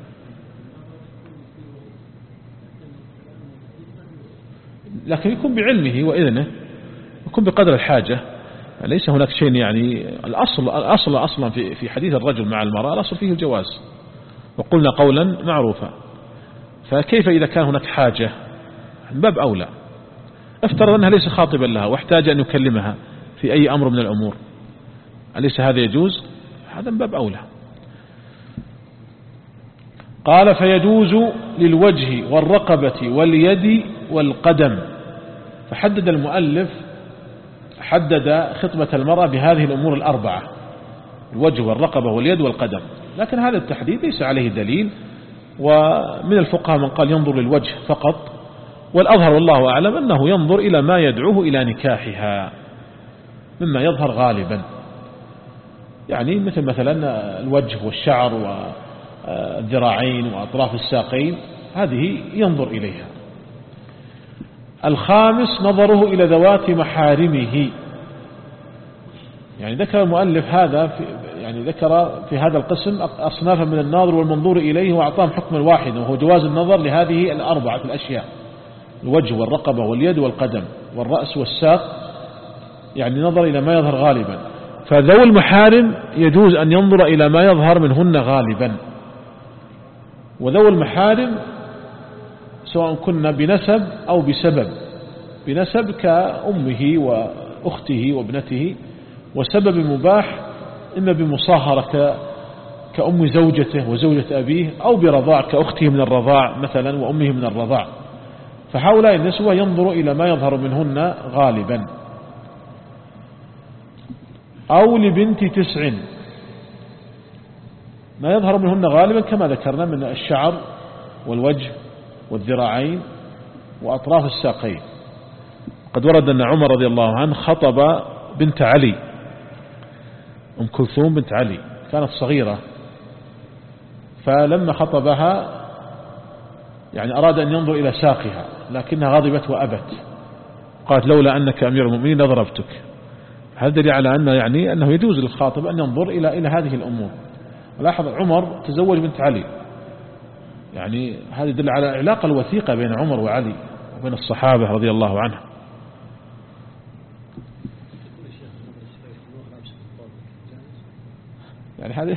لكن يكون بعلمه وإذنه، يكون بقدر الحاجة، ليس هناك شيء يعني الأصل الأصل أصلا في في حديث الرجل مع المرأة الأصل فيه الجواز، وقلنا قولا معروفا، فكيف إذا كان هناك حاجة؟ من باب أولى. افترض أنها ليس خاطبا لها واحتاج أن يكلمها في أي أمر من الأمور، أليس هذا يجوز؟ هذا من باب أولى. قال: فيجوز للوجه والرقبة واليد والقدم. فحدد المؤلف حدد خطبة المرأة بهذه الأمور الأربعة: الوجه والرقبة واليد والقدم، لكن هذا التحديد ليس عليه دليل، ومن الفقهاء من قال ينظر للوجه فقط، والأظهر والله أعلم أنه ينظر إلى ما يدعوه إلى نكاحها مما يظهر غالبا، يعني مثل مثلا الوجه والشعر والذراعين وأطراف الساقين، هذه ينظر إليها. الخامس نظره إلى ذوات محارمه، يعني ذكر المؤلف هذا في يعني ذكر في هذا القسم أصنافا من الناظر والمنظور إليه، وأعطاهم حكما واحدا وهو جواز النظر لهذه الأربعة الأشياء: الوجه والرقبة واليد والقدم والرأس والساق، يعني نظر إلى ما يظهر غالبا. فذوي المحارم يجوز أن ينظر إلى ما يظهر منهن غالبا، وذوي المحارم سواء كنا بنسب أو بسبب، بنسب كأمه وأخته وابنته، وسبب مباح إما بمصاهرة كأم زوجته وزوجة أبيه، أو برضاع كأخته من الرضاع مثلا وأمه من الرضاع. فهؤلاء النسوة ينظر إلى ما يظهر منهن غالبا. أو لبنت تسع، ما يظهر منهن غالبا كما ذكرنا من الشعر والوجه والذراعين وأطراف الساقين. قد ورد أن عمر رضي الله عنه خطب بنت علي، أم كلثوم بنت علي، كانت صغيرة، فلما خطبها يعني أراد أن ينظر إلى ساقها، لكنها غضبت وأبت، قالت لولا أنك أمير المؤمنين لضربتك. هذا دليل على أن يعني أنه يجوز للخاطب أن ينظر إلى إلى هذه الأمور. لاحظ عمر تزوج بنت علي، يعني هذا يدل على العلاقة الوثيقة بين عمر وعلي وبين الصحابة رضي الله عنهم. يعني هذه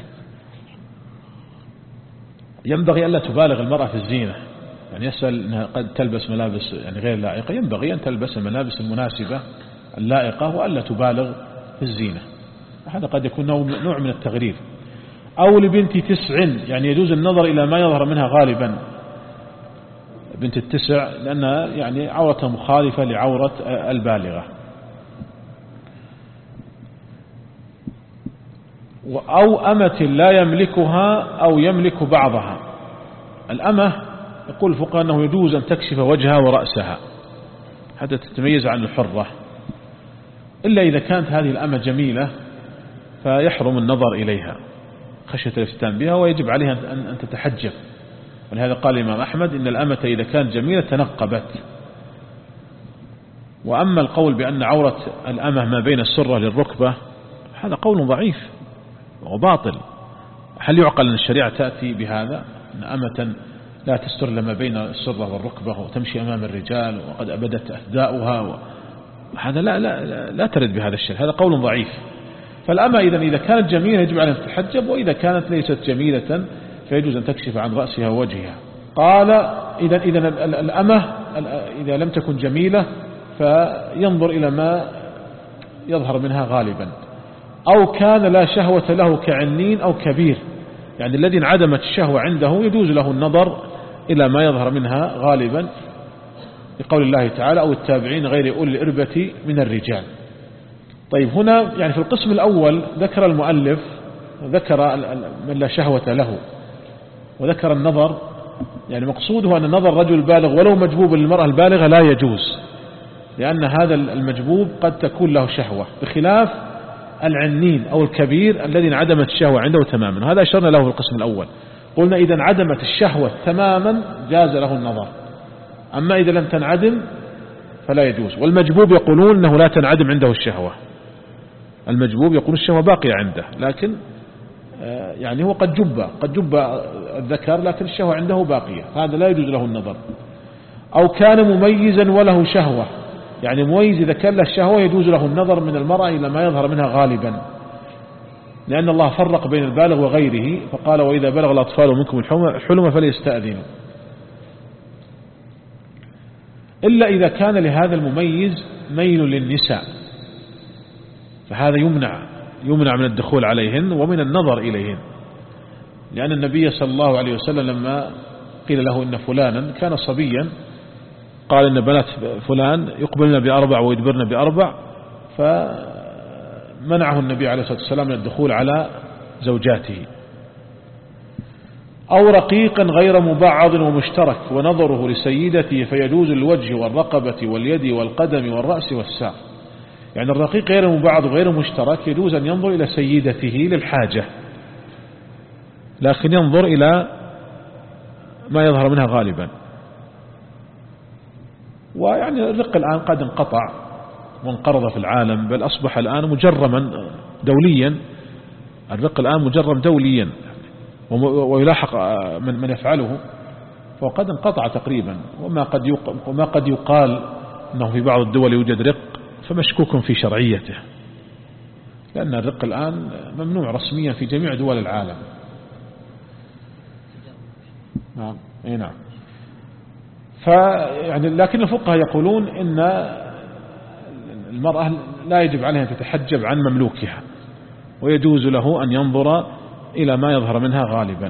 ينبغي ألا تبالغ المرأة في الزينة، يعني يسأل أنها قد تلبس ملابس يعني غير لائقة، ينبغي أن تلبس الملابس المناسبة اللائقة وألا تبالغ في الزينة، هذا قد يكون نوع من التغرير. أو لبنت تسع، يعني يجوز النظر إلى ما يظهر منها غالبا، بنت التسع لأنها يعني عورة مخالفة لعورة البالغة. أو أمة لا يملكها أو يملك بعضها. الأمة يقول الفقهاء أنه يجوز أن تكشف وجهها ورأسها حتى تتميز عن الحرة، إلا إذا كانت هذه الأمة جميلة فيحرم النظر إليها خشية الافتتان بها، ويجب عليها أن تتحجب. ولهذا قال الإمام أحمد إن الأمة إذا كانت جميلة تنقبت. وأما القول بأن عورة الأمة ما بين السرة للركبة هذا قول ضعيف وباطل. هل يعقل أن الشريعة تأتي بهذا، أن أمة لا تستر لما بين السرة والركبة وتمشي أمام الرجال وقد أبدت أثداؤها و... هذا لا, لا, لا, لا ترد بهذا الشيء، هذا قول ضعيف. فالأمة إذا إذا كانت جميلة يجب عليها أن تتحجب، وإذا كانت ليست جميلة فيجوز أن تكشف عن رأسها ووجهها. قال إذا إذا الأمة إذا لم تكن جميلة فينظر إلى ما يظهر منها غالبا. أو كان لا شهوة له كعنين أو كبير، يعني الذي انعدمت الشهوة عنده يجوز له النظر إلى ما يظهر منها غالبا، لقول الله تعالى أو التابعين غير أولي الإربة من الرجال. طيب هنا يعني في القسم الأول ذكر المؤلف ذكر من لا شهوة له، وذكر النظر، يعني مقصوده أن النظر رجل البالغ ولو مجبوب للمرأة البالغة لا يجوز، لأن هذا المجبوب قد تكون له شهوة، بخلاف العنين أو الكبير الذي انعدمت الشهوة عنده تماما. هذا أشرنا له في القسم الأول، قلنا إذا انعدمت الشهوة تماما جاز له النظر، أما إذا لم تنعدم فلا يجوز. والمجبوب يقولون أنه لا تنعدم عنده الشهوة، المجبوب يقول الشهوة باقية عنده، لكن يعني هو قد جب قد جب الذكر لكن الشهوة عنده باقية، هذا لا يجوز له النظر. أو كان مميزا وله شهوة، يعني مميز إذا كان له الشهوة يجوز له النظر من المرأة إلى ما يظهر منها غالبا، لأن الله فرق بين البالغ وغيره فقال وإذا بلغ الأطفال منكم الحلم فليستأذنوا. إلا إذا كان لهذا المميز ميل للنساء فهذا يمنع يمنع من الدخول عليهن ومن النظر إليهن، لأن النبي صلى الله عليه وسلم لما قيل له إن فلانا كان صبيا قال إن بنات فلان يقبلن بأربع ويدبرن بأربع، فمنعه النبي عليه الصلاة والسلام من الدخول على زوجاته. أو رقيقا غير مبعض ومشترك ونظره لسيدته فيجوز الوجه والرقبة واليد والقدم والرأس والساق، يعني الرقيق غير مبعض وغير مشترك يجوز أن ينظر إلى سيدته للحاجة، لكن ينظر إلى ما يظهر منها غالبا. ويعني الرق الآن قد انقطع وانقرض في العالم، بل أصبح الآن مجرما دوليا، الرق الآن مجرم دوليا ويلاحق من من يفعله فقد انقطع تقريبا. وما قد وما قد يقال أنه في بعض الدول يوجد رق فمشكوك في شرعيته، لأن الرق الآن ممنوع رسميا في جميع دول العالم. نعم اي نعم. فيعني لكن الفقهاء يقولون إن المرأة لا يجب عليها أن تتحجب عن مملوكها، ويجوز له أن ينظر إلى ما يظهر منها غالبا.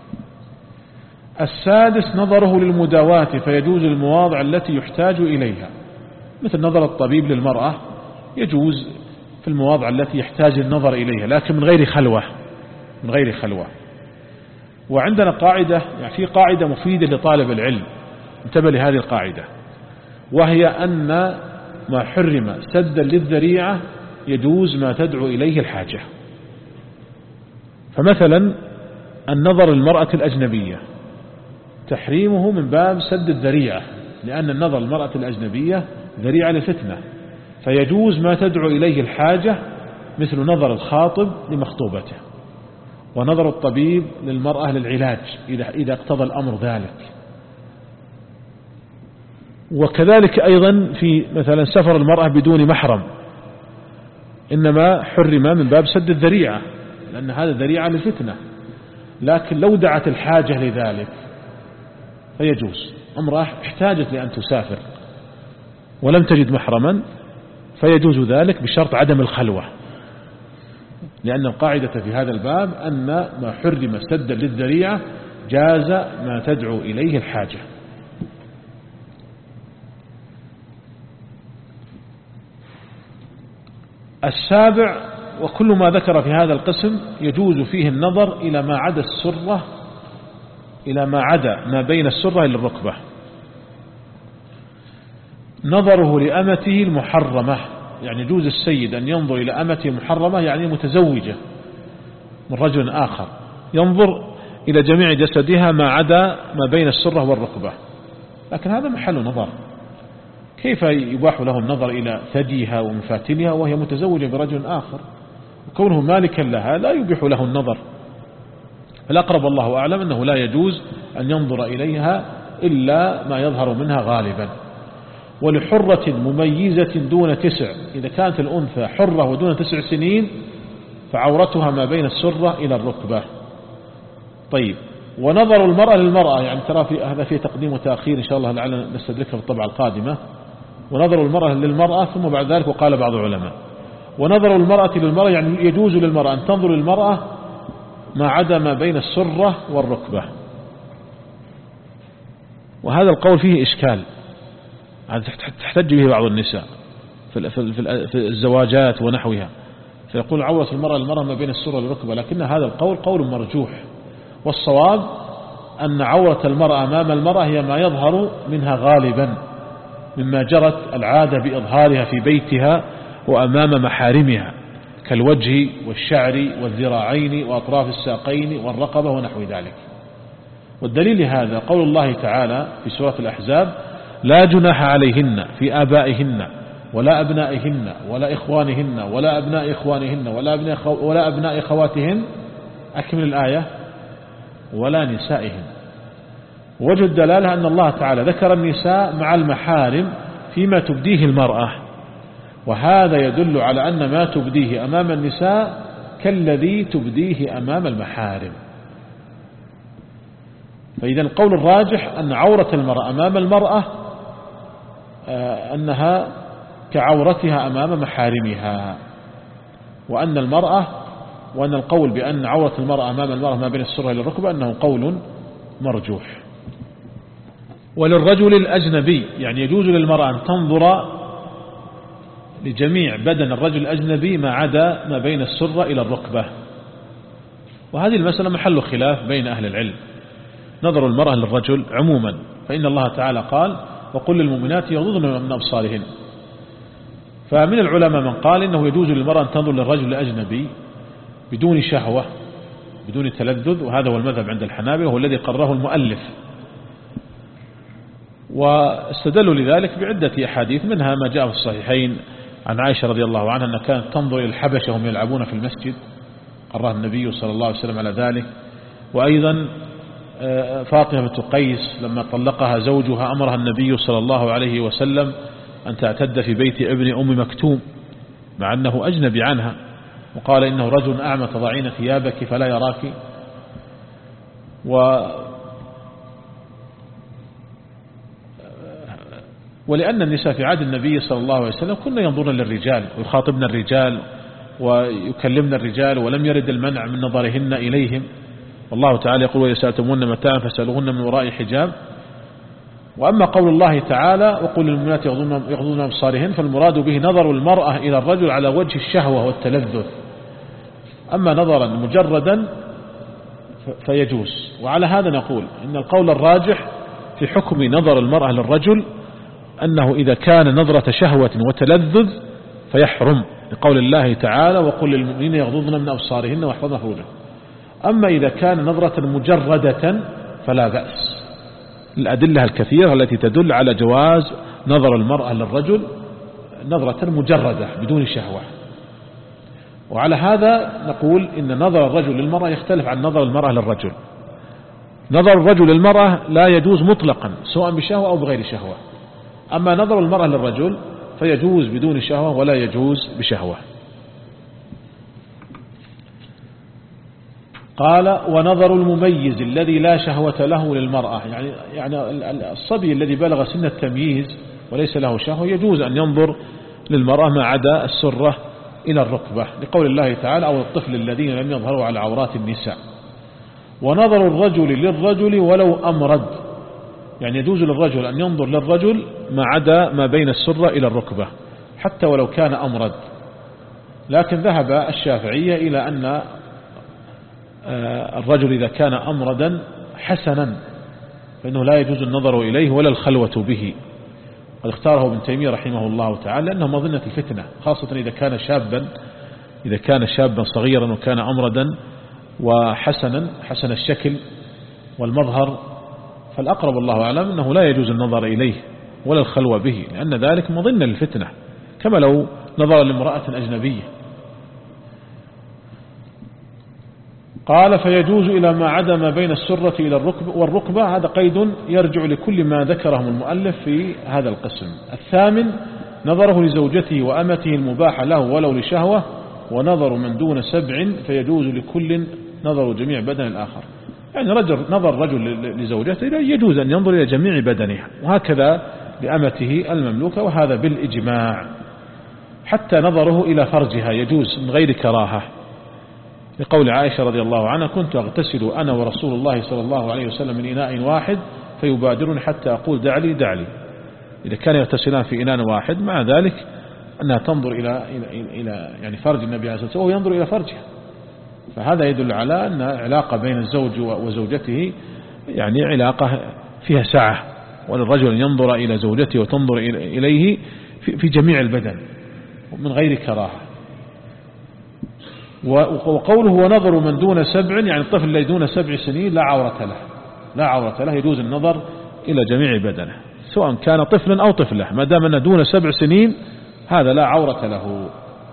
السادس نظره للمداواة، فيجوز المواضع التي يحتاج إليها، مثل نظر الطبيب للمرأة يجوز في المواضع التي يحتاج النظر إليها، لكن من غير خلوة من غير خلوة. وعندنا قاعدة، يعني في قاعدة مفيدة لطالب العلم، انتبه لهذه القاعدة، وهي أن ما حرم سدا للذريعة يجوز ما تدعو إليه الحاجة. فمثلا النظر للمرأة الأجنبية تحريمه من باب سد الذريعة، لأن النظر للمرأة الأجنبية ذريعة لفتنة، فيجوز ما تدعو إليه الحاجة، مثل نظر الخاطب لمخطوبته، ونظر الطبيب للمرأة للعلاج إذا اقتضى الأمر ذلك. وكذلك أيضا في مثلا سفر المرأة بدون محرم، إنما حرم من باب سد الذريعة، لأن هذا ذريعة للفتنة، لكن لو دعت الحاجة لذلك فيجوز. امرأة احتاجت لأن تسافر ولم تجد محرما فيجوز ذلك بشرط عدم الخلوة، لأن القاعدة في هذا الباب أن ما حرم سدا للذريعة جاز ما تدعو إليه الحاجة. السابع وكل ما ذكر في هذا القسم يجوز فيه النظر إلى ما عدا السرة إلى ما عدا ما بين السرة إلى الركبة. نظره لأمته المحرمة، يعني يجوز السيد أن ينظر إلى أمته المحرمة، يعني متزوجة من رجل آخر، ينظر إلى جميع جسدها ما عدا ما بين السرة والركبة، لكن هذا محل نظر. كيف يباح له النظر إلى ثديها ومفاتنها وهي متزوجة برجل آخر؟ وكونه مالكا لها لا يبيح له النظر. الأقرب الله أعلم أنه لا يجوز أن ينظر إليها إلا ما يظهر منها غالبا. ولحرة مميزة دون تسع، إذا كانت الأنثى حرة ودون تسع سنين فعورتها ما بين السرة إلى الركبة. طيب، ونظر المرأة للمرأة، يعني ترى في هذا فيه تقديم وتأخير إن شاء الله لعلنا نستدركها في الطبعة القادمة. ونظر المرأة للمرأة، ثم بعد ذلك وقال بعض العلماء ونظر المرأة للمرأة، يعني يجوز للمرأة أن تنظر للمرأة ما عدا ما بين السرة والركبة. وهذا القول فيه إشكال، تحتج به بعض النساء في الزواجات ونحوها، فيقول عورة المرأة للمرأة ما بين السرة والركبة، لكن هذا القول قول مرجوح، والصواب أن عورة المرأة أمام المرأة هي ما يظهر منها غالبا مما جرت العادة بإظهارها في بيتها وأمام محارمها، كالوجه والشعر والذراعين وأطراف الساقين والرقبة ونحو ذلك. والدليل لهذا قول الله تعالى في سورة الأحزاب: لا جناح عليهن في آبائهن ولا أبنائهن ولا إخوانهن ولا أبناء إخوانهن ولا أبناء, خو... ولا أبناء خواتهن، أكمل الآية، ولا نسائهن. وجه الدلالة أن الله تعالى ذكر النساء مع المحارم فيما تبديه المرأة، وهذا يدل على أن ما تبديه أمام النساء كالذي تبديه أمام المحارم. فإذا القول الراجح أن عورة المرأة أمام المرأة أنها كعورتها أمام محارمها، وأن المرأة وأن القول بأن عورة المرأة أمام المرأة ما بين السرة إلى الركبة أنه قول مرجوح. وللرجل الأجنبي، يعني يجوز للمرأة أن تنظر لجميع بدن الرجل الأجنبي ما عدا ما بين السرة إلى الركبة، وهذه المسألة محل خلاف بين أهل العلم. نظر المرأة للرجل عموما، فإن الله تعالى قال: وقل للمؤمنات يغضضن من أبصارهن. فمن العلماء من قال إنه يجوز للمرأة أن تنظر للرجل الأجنبي بدون شهوة بدون تلذذ، وهذا هو المذهب عند الحنابلة وهو الذي قرره المؤلف. واستدلوا لذلك بعدة أحاديث، منها ما جاء في الصحيحين عن عائشة رضي الله عنها أنها كانت تنظر إلى الحبشة وهم يلعبون في المسجد، قرر النبي صلى الله عليه وسلم على ذلك. وأيضا فاطمة بنت قيس لما طلقها زوجها أمرها النبي صلى الله عليه وسلم أن تعتد في بيت ابن أم مكتوم مع أنه أجنبي عنها، وقال إنه رجل أعمى تضعين ثيابك فلا يراك. و ولأن النساء في عهد النبي صلى الله عليه وسلم كنا ينظرن للرجال ويخاطبن الرجال ويكلمن الرجال، ولم يرد المنع من نظرهن إليهم. والله تعالى يقول وإذا سألتموهن متاعا فاسألوهن من وراء حجاب. وأما قول الله تعالى وقل للمؤمنات يغضضن من أبصارهن فالمراد به نظر المرأة إلى الرجل على وجه الشهوة والتلذذ، أما نظرا مجردا فيجوز. وعلى هذا نقول إن القول الراجح في حكم نظر المرأة للرجل أنه إذا كان نظرة شهوة وتلذذ فيحرم، لقول الله تعالى وقل للمؤمنين يغضضن من أبصارهن واحفظن فروجهن. أما إذا كان نظرة مجردة فلا بأس، الأدلة الكثيرة التي تدل على جواز نظر المرأة للرجل نظرة مجردة بدون شهوة. وعلى هذا نقول إن نظر الرجل للمرأة يختلف عن نظر المرأة للرجل. نظر الرجل للمرأة لا يجوز مطلقا سواء بشهوة أو بغير شهوة، أما نظر المرأة للرجل فيجوز بدون شهوة ولا يجوز بشهوة. قال ونظر المميز الذي لا شهوة له للمرأة، يعني يعني الصبي الذي بلغ سن التمييز وليس له شهوة يجوز أن ينظر للمرأة ما عدا السرة إلى الركبة، لقول الله تعالى أو الطفل الذين لم يظهروا على عورات النساء. ونظر الرجل للرجل ولو أمرد، يعني يجوز للرجل أن ينظر للرجل ما عدا ما بين السرة إلى الركبة حتى ولو كان أمرد. لكن ذهب الشافعية إلى أن الرجل إذا كان أمردا حسنا فإنه لا يجوز النظر إليه ولا الخلوة به. قد اختاره ابن تيمية رحمه الله تعالى لأنه مظنة الفتنة، خاصة إذا كان شابا إذا كان شابا صغيرا وكان أمردا وحسنا حسن الشكل والمظهر، فالأقرب الله أعلم أنه لا يجوز النظر إليه ولا الخلوة به، لأن ذلك مظنة للفتنة كما لو نظر لامرأة أجنبية. قال فيجوز إلى ما عدا ما بين السرة إلى الركبة، والركبة هذا قيد يرجع لكل ما ذكره المؤلف في هذا القسم. الثامن نظره لزوجته وأمته المباحة له ولو لشهوة، ونظر من دون سبع فيجوز لكل نظر جميع بدن الآخر. يعني رجل نظر رجل لزوجته يجوز أن ينظر إلى جميع بدنها، وهكذا لأمته المملوكة، وهذا بالإجماع. حتى نظره إلى فرجها يجوز من غير كراهة، لقول عائشة رضي الله عنها كنت أغتسل أنا ورسول الله صلى الله عليه وسلم من إناء واحد فيبادرني حتى أقول دعلي دعلي. إذا كان يغتسلان في إناء واحد مع ذلك أنها تنظر إلى إلى إلى يعني فرج النبي عليه الصلاة والسلام وهو ينظر إلى فرجها، فهذا يدل على أن علاقة بين الزوج وزوجته يعني علاقة فيها سعة، وللرجل أن ينظر إلى زوجته وتنظر إليه في جميع البدن من غير كراهة. وقوله ونظر من دون سبع يعني الطفل الذي دون سبع سنين لا عورة له لا عورة له يجوز النظر إلى جميع بدنه سواء كان طفلا أو طفلة، ما دام أنه دون سبع سنين هذا لا عورة له.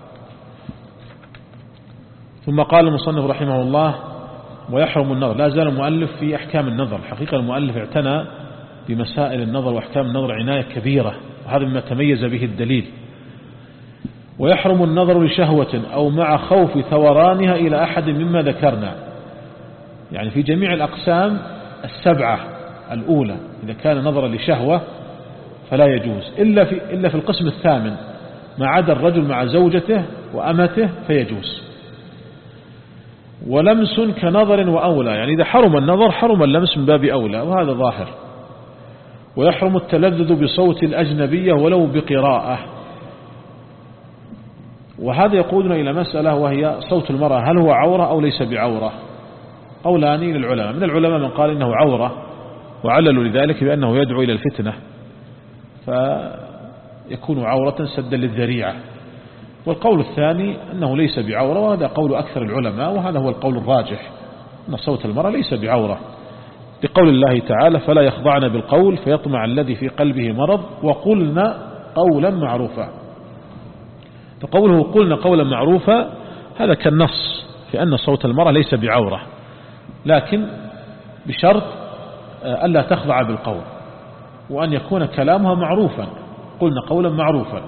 ثم قال المصنف رحمه الله ويحرم النظر. لا زال المؤلف في أحكام النظر. حقيقة المؤلف اعتنى بمسائل النظر وأحكام النظر عناية كبيرة، وهذا مما تميز به الدليل. ويحرم النظر لشهوة أو مع خوف ثورانها إلى أحد مما ذكرنا، يعني في جميع الأقسام السبعة الأولى إذا كان نظرا لشهوة فلا يجوز، إلا في, إلا في القسم الثامن ما عدا الرجل مع زوجته وأمته فيجوز. ولمس كنظر وأولى، يعني إذا حرم النظر حرم اللمس من باب أولى، وهذا ظاهر. ويحرم التلذذ بصوت الأجنبية ولو بقراءة، وهذا يقودنا إلى مسألة وهي صوت المرأة هل هو عورة أو ليس بعورة؟ قولان للعلماء. من العلماء من قال إنه عورة وعللوا لذلك بأنه يدعو إلى الفتنة فيكون عورة سدا للذريعة، والقول الثاني أنه ليس بعورة، وهذا قول أكثر العلماء، وهذا هو القول الراجح أن صوت المرأة ليس بعورة، لقول الله تعالى فلا يخضعن بالقول فيطمع الذي في قلبه مرض وقلنا قولا معروفا. فقوله قلنا قولا معروفا هذا كالنص في أن صوت المرأة ليس بعورة، لكن بشرط ألا تخضع بالقول، وأن يكون كلامها معروفا، قلنا قولا معروفا.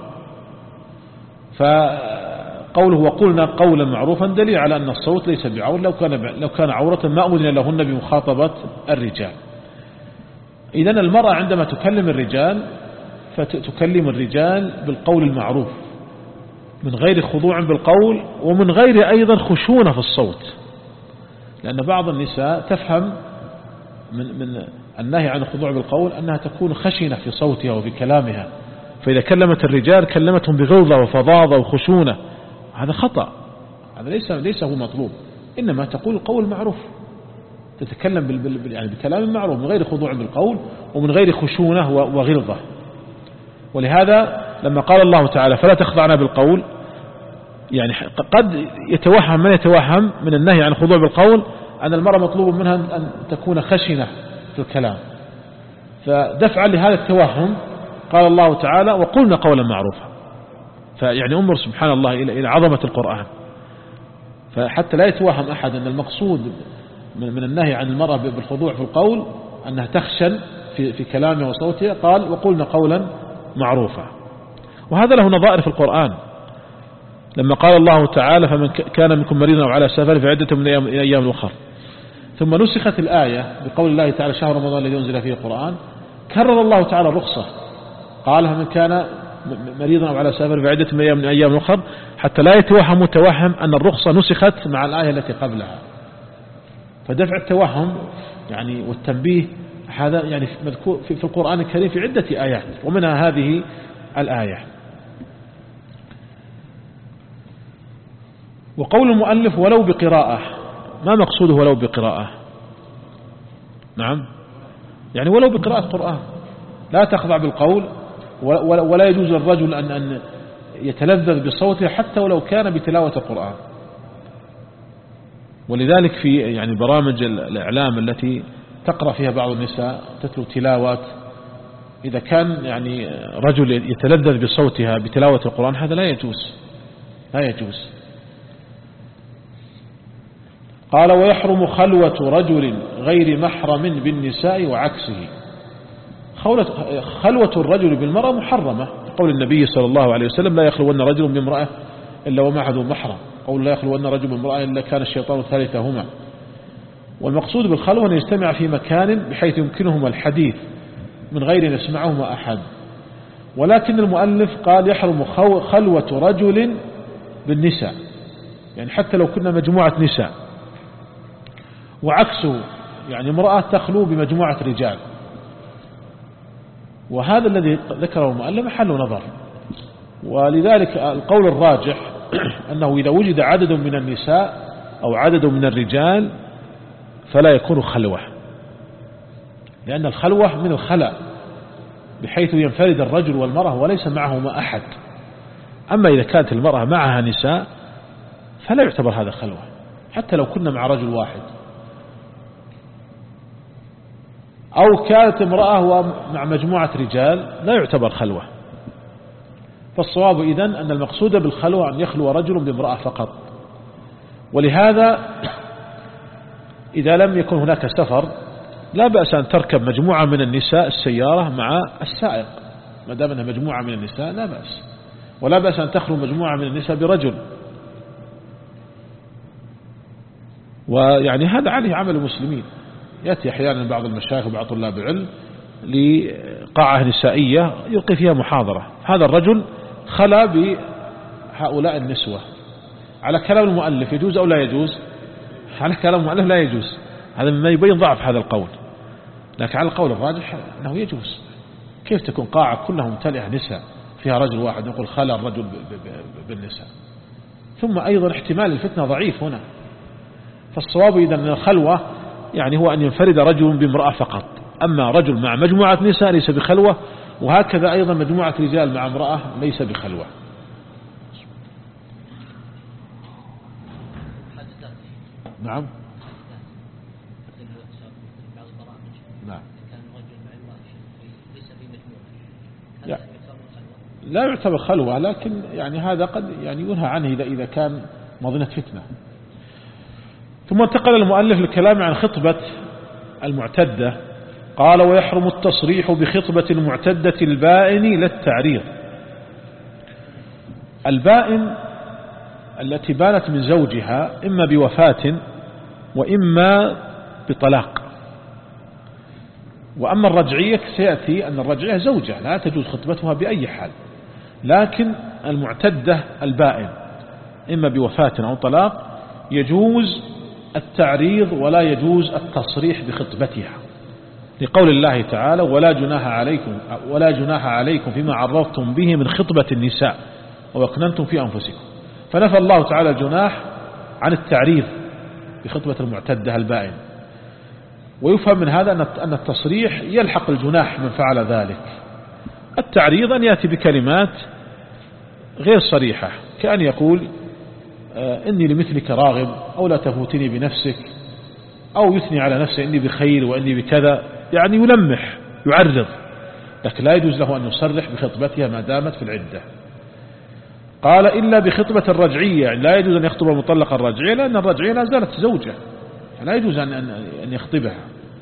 فقوله وقلنا قولا معروفا دليل على أن الصوت ليس بعور، لو كان لو كان عورة ما أذن لهن بمخاطبة الرجال. إذن المرأة عندما تكلم الرجال فتكلم الرجال بالقول المعروف من غير خضوع بالقول، ومن غير أيضا خشونة في الصوت، لأن بعض النساء تفهم من, من النهي عن الخضوع بالقول أنها تكون خشنة في صوتها وفي كلامها، فإذا كلمت الرجال كلمتهم بغلظة وفظاظة وخشونة، هذا خطأ، هذا ليس ليس هو مطلوب، إنما تقول القول معروف، تتكلم بال بال يعني بكلام معروف من غير خضوع بالقول ومن غير خشونة وغلظة. ولهذا لما قال الله تعالى فلا تخضعنا بالقول، يعني قد يتوهم من يتوهم من النهي عن الخضوع بالقول أن المرأة مطلوب منها أن تكون خشنة في الكلام، فدفعا لهذا التوهم قال الله تعالى وقلنا قولا معروفا. فيعني انظر سبحان الله إلى عظمة القرآن، فحتى لا يتوهم أحد أن المقصود من النهي عن المرأة بالخضوع في القول أنها تخشن في, في كلامها وصوتها، قال وقلنا قولا معروفا. وهذا له نظائر في القرآن، لما قال الله تعالى فمن كان منكم مريضا أو على سفر فعدة من أيام أخرى، ثم نسخت الآية بقول الله تعالى شهر رمضان الذي أنزل فيه القرآن، كرر الله تعالى الرخصة، قال فمن كان مريضا أو على سفر فعدة من أيام أخرى، حتى لا يتوهم متوهم أن الرخصة نسخت مع الآية التي قبلها. فدفع التوهم يعني والتنبيه هذا يعني مذكور في القرآن الكريم في عدة آيات، ومنها هذه الآية. وقول المؤلف ولو بقراءة، ما مقصوده ولو بقراءة؟ نعم، يعني ولو بقراءة قرآن، لا تخضع بالقول، ولا يجوز للرجل أن أن يتلذذ بصوته حتى ولو كان بتلاوة القرآن. ولذلك في يعني برامج الإعلام التي تقرأ فيها بعض النساء تتلو تلاوات، إذا كان يعني رجل يتلذذ بصوتها بتلاوة القرآن هذا لا يجوز، لا يجوز. قال ويحرم خلوة رجل غير محرم بالنساء وعكسه. خلوة الرجل بالمرأة محرمة، قول النبي صلى الله عليه وسلم لا يخلون رجل بامرأة إلا ومعه ذو محرم، قول لا يخلون رجل بامرأة إلا كان الشيطان ثالثهما. والمقصود بالخلوة أن يجتمع في مكان بحيث يمكنهما الحديث من غير أن يسمعهما أحد. ولكن المؤلف قال يحرم خلوة رجل بالنساء، يعني حتى لو كنا مجموعة نساء، وعكسه يعني امرأة تخلو بمجموعة رجال. وهذا الذي ذكره المؤلف محل نظر، ولذلك القول الراجح أنه إذا وجد عدد من النساء أو عدد من الرجال فلا يكون خلوة، لأن الخلوة من الخلاء بحيث ينفرد الرجل والمرأة وليس معهما أحد. أما إذا كانت المرأة معها نساء فلا يعتبر هذا خلوة، حتى لو كنا مع رجل واحد، أو كانت امرأة مع مجموعة رجال لا يعتبر خلوة. فالصواب إذن أن المقصود بالخلوة أن يخلو رجل بامرأة فقط. ولهذا إذا لم يكن هناك سفر لا بأس أن تركب مجموعة من النساء السيارة مع السائق، ما دام أنها مجموعة من النساء لا بأس، ولا بأس أن تخلو مجموعة من النساء برجل. ويعني هذا عليه عمل المسلمين، يأتي أحيانا بعض المشايخ وبعض طلاب العلم لقاعة نسائية يلقي فيها محاضرة، هذا الرجل خلا بهؤلاء النسوة، على كلام المؤلف يجوز أو لا يجوز؟ على كلام المؤلف لا يجوز، هذا مما يبين ضعف هذا القول. لكن على القول الراجح أنه يجوز. كيف تكون قاعة كلها ممتلئة نساء فيها رجل واحد نقول خلا الرجل بالنساء؟ ثم أيضا احتمال الفتنة ضعيف هنا. فالصواب إذا أن الخلوة يعني هو أن ينفرد رجل بامرأة فقط، أما رجل مع مجموعة نساء ليس بخلوة، وهكذا أيضا مجموعة رجال مع امرأة ليس بخلوة. نعم نعم لا يعتبر خلوة، لكن يعني هذا قد يعني ينهى عنه إذا إذا كان مظنة فتنة. ثم انتقل المؤلف للكلام عن خطبة المعتدة، قال ويحرم التصريح بخطبة المعتدة البائن لا التعريض. البائن التي بانت من زوجها إما بوفاة وإما بطلاق. وأما الرجعية سيأتي أن الرجعية زوجة لا تجوز خطبتها بأي حال، لكن المعتدة البائن إما بوفاة أو طلاق يجوز التعريض ولا يجوز التصريح بخطبتها، لقول الله تعالى ولا جناح عليكم ولا جناح عليكم فيما عرضتم به من خطبة النساء وأكننتم في أنفسكم. فنفى الله تعالى الجناح عن التعريض بخطبة المعتدة البائن. ويفهم من هذا أن التصريح يلحق الجناح من فعل ذلك. التعريض أن يأتي بكلمات غير صريحة كأن يقول إني لمثلك راغب أو لا تفوتني بنفسك، أو يثني على نفسه إني بخير وإني بكذا، يعني يلمح يعرض، لكن لا يجوز له أن يصرح بخطبتها ما دامت في العدة. قال إلا بخطبة الرجعية، يعني لا يجوز أن يخطب مطلق الرجعية لأن الرجعية لا زالت زوجة، لا يجوز أن يخطبها.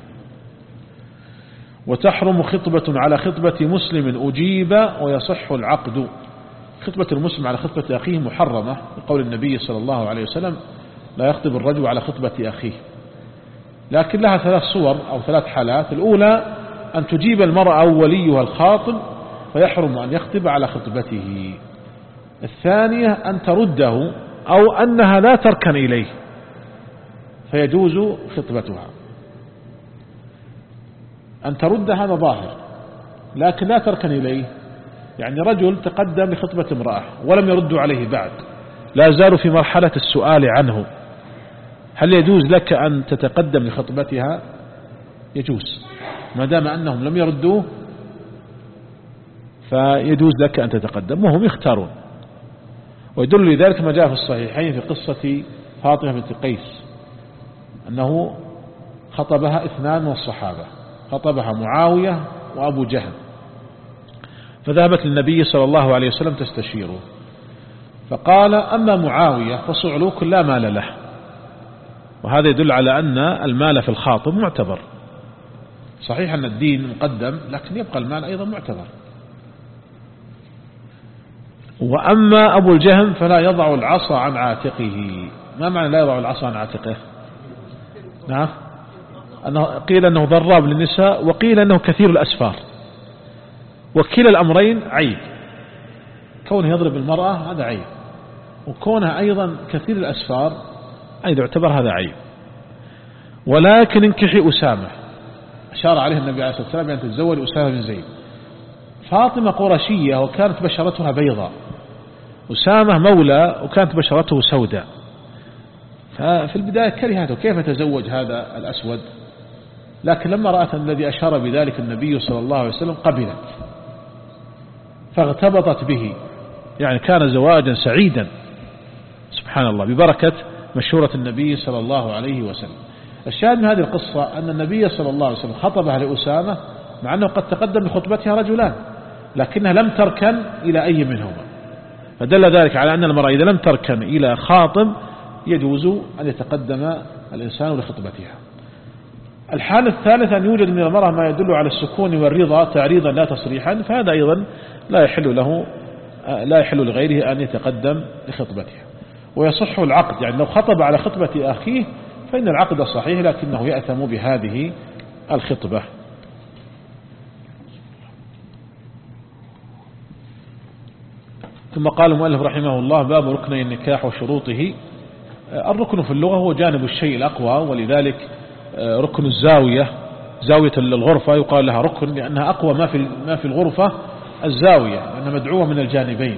وتحرم خطبة على خطبة مسلم أجيب ويصح العقد. خطبة المسلم على خطبة أخيه محرمة بقول النبي صلى الله عليه وسلم لا يخطب الرجل على خطبة أخيه، لكن لها ثلاث صور أو ثلاث حالات. الأولى أن تجيب المرأة أو وليها الخاطب فيحرم أن يخطب على خطبته. الثانية أن ترده أو أنها لا تركن إليه فيجوز خطبتها. أن ترد هذا ظاهر، لكن لا تركن إليه، يعني رجل تقدم لخطبة امرأة ولم يردوا عليه بعد، لا زالوا في مرحلة السؤال عنه، هل يجوز لك أن تتقدم لخطبتها؟ يجوز ما دام أنهم لم يردوه، فيجوز لك أن تتقدم، وهم يختارون. ويدل لذلك ما جاء في الصحيحين في قصة فاطمة بنت قيس أنه خطبها اثنان من الصحابة، خطبها معاوية وأبو جهل، فذهبت للنبي صلى الله عليه وسلم تستشيره، فقال أما معاوية فصعلوك لا مال له. وهذا يدل على أن المال في الخاطب معتبر، صحيح أن الدين مقدم لكن يبقى المال أيضا معتبر. وأما أبو الجهم فلا يضع العصا عن عاتقه. ما معنى لا يضع العصا عن عاتقه؟ نعم، أنه قيل أنه ضراب للنساء وقيل أنه كثير الأسفار، وكلا الأمرين عيب، كونه يضرب المرأة هذا عيب، وكونها أيضا كثير الأسفار أيضا يعتبر هذا عيب. ولكن انكحي أسامة، أشار عليه النبي عليه الصلاة والسلام بأن تتزوج أسامة بن زيد. فاطمة قرشية وكانت بشرتها بيضاء، أسامة مولى وكانت بشرته سوداء، ففي البداية كرهته كيف تزوج هذا الأسود، لكن لما رأت الذي أشار بذلك النبي صلى الله عليه وسلم قبلت فاغتبطت به، يعني كان زواجا سعيدا سبحان الله ببركة مشورة النبي صلى الله عليه وسلم. الشاهد من هذه القصة أن النبي صلى الله عليه وسلم خطبها لأسامة مع أنه قد تقدم بخطبتها رجلان لكنها لم تركن إلى أي منهما، فدل ذلك على أن المرأة إذا لم تركن إلى خاطب يجوز أن يتقدم الإنسان لخطبتها. الحالة الثالثة أن يوجد من المرأة ما يدل على السكون والرضا تعريضا لا تصريحا، فهذا أيضا لا يحل له لا يحل لغيره أن يتقدم لخطبتها. ويصح العقد، يعني لو خطب على خطبة أخيه فإن العقد صحيح لكنه يأثم بهذه الخطبة. ثم قال المؤلف رحمه الله باب ركن النكاح وشروطه. الركن في اللغة هو جانب الشيء الأقوى، ولذلك ركن الزاوية زاوية الغرفة يقال لها ركن لأنها أقوى ما في ما في الغرفة الزاوية، لأنها مدعوة من الجانبين.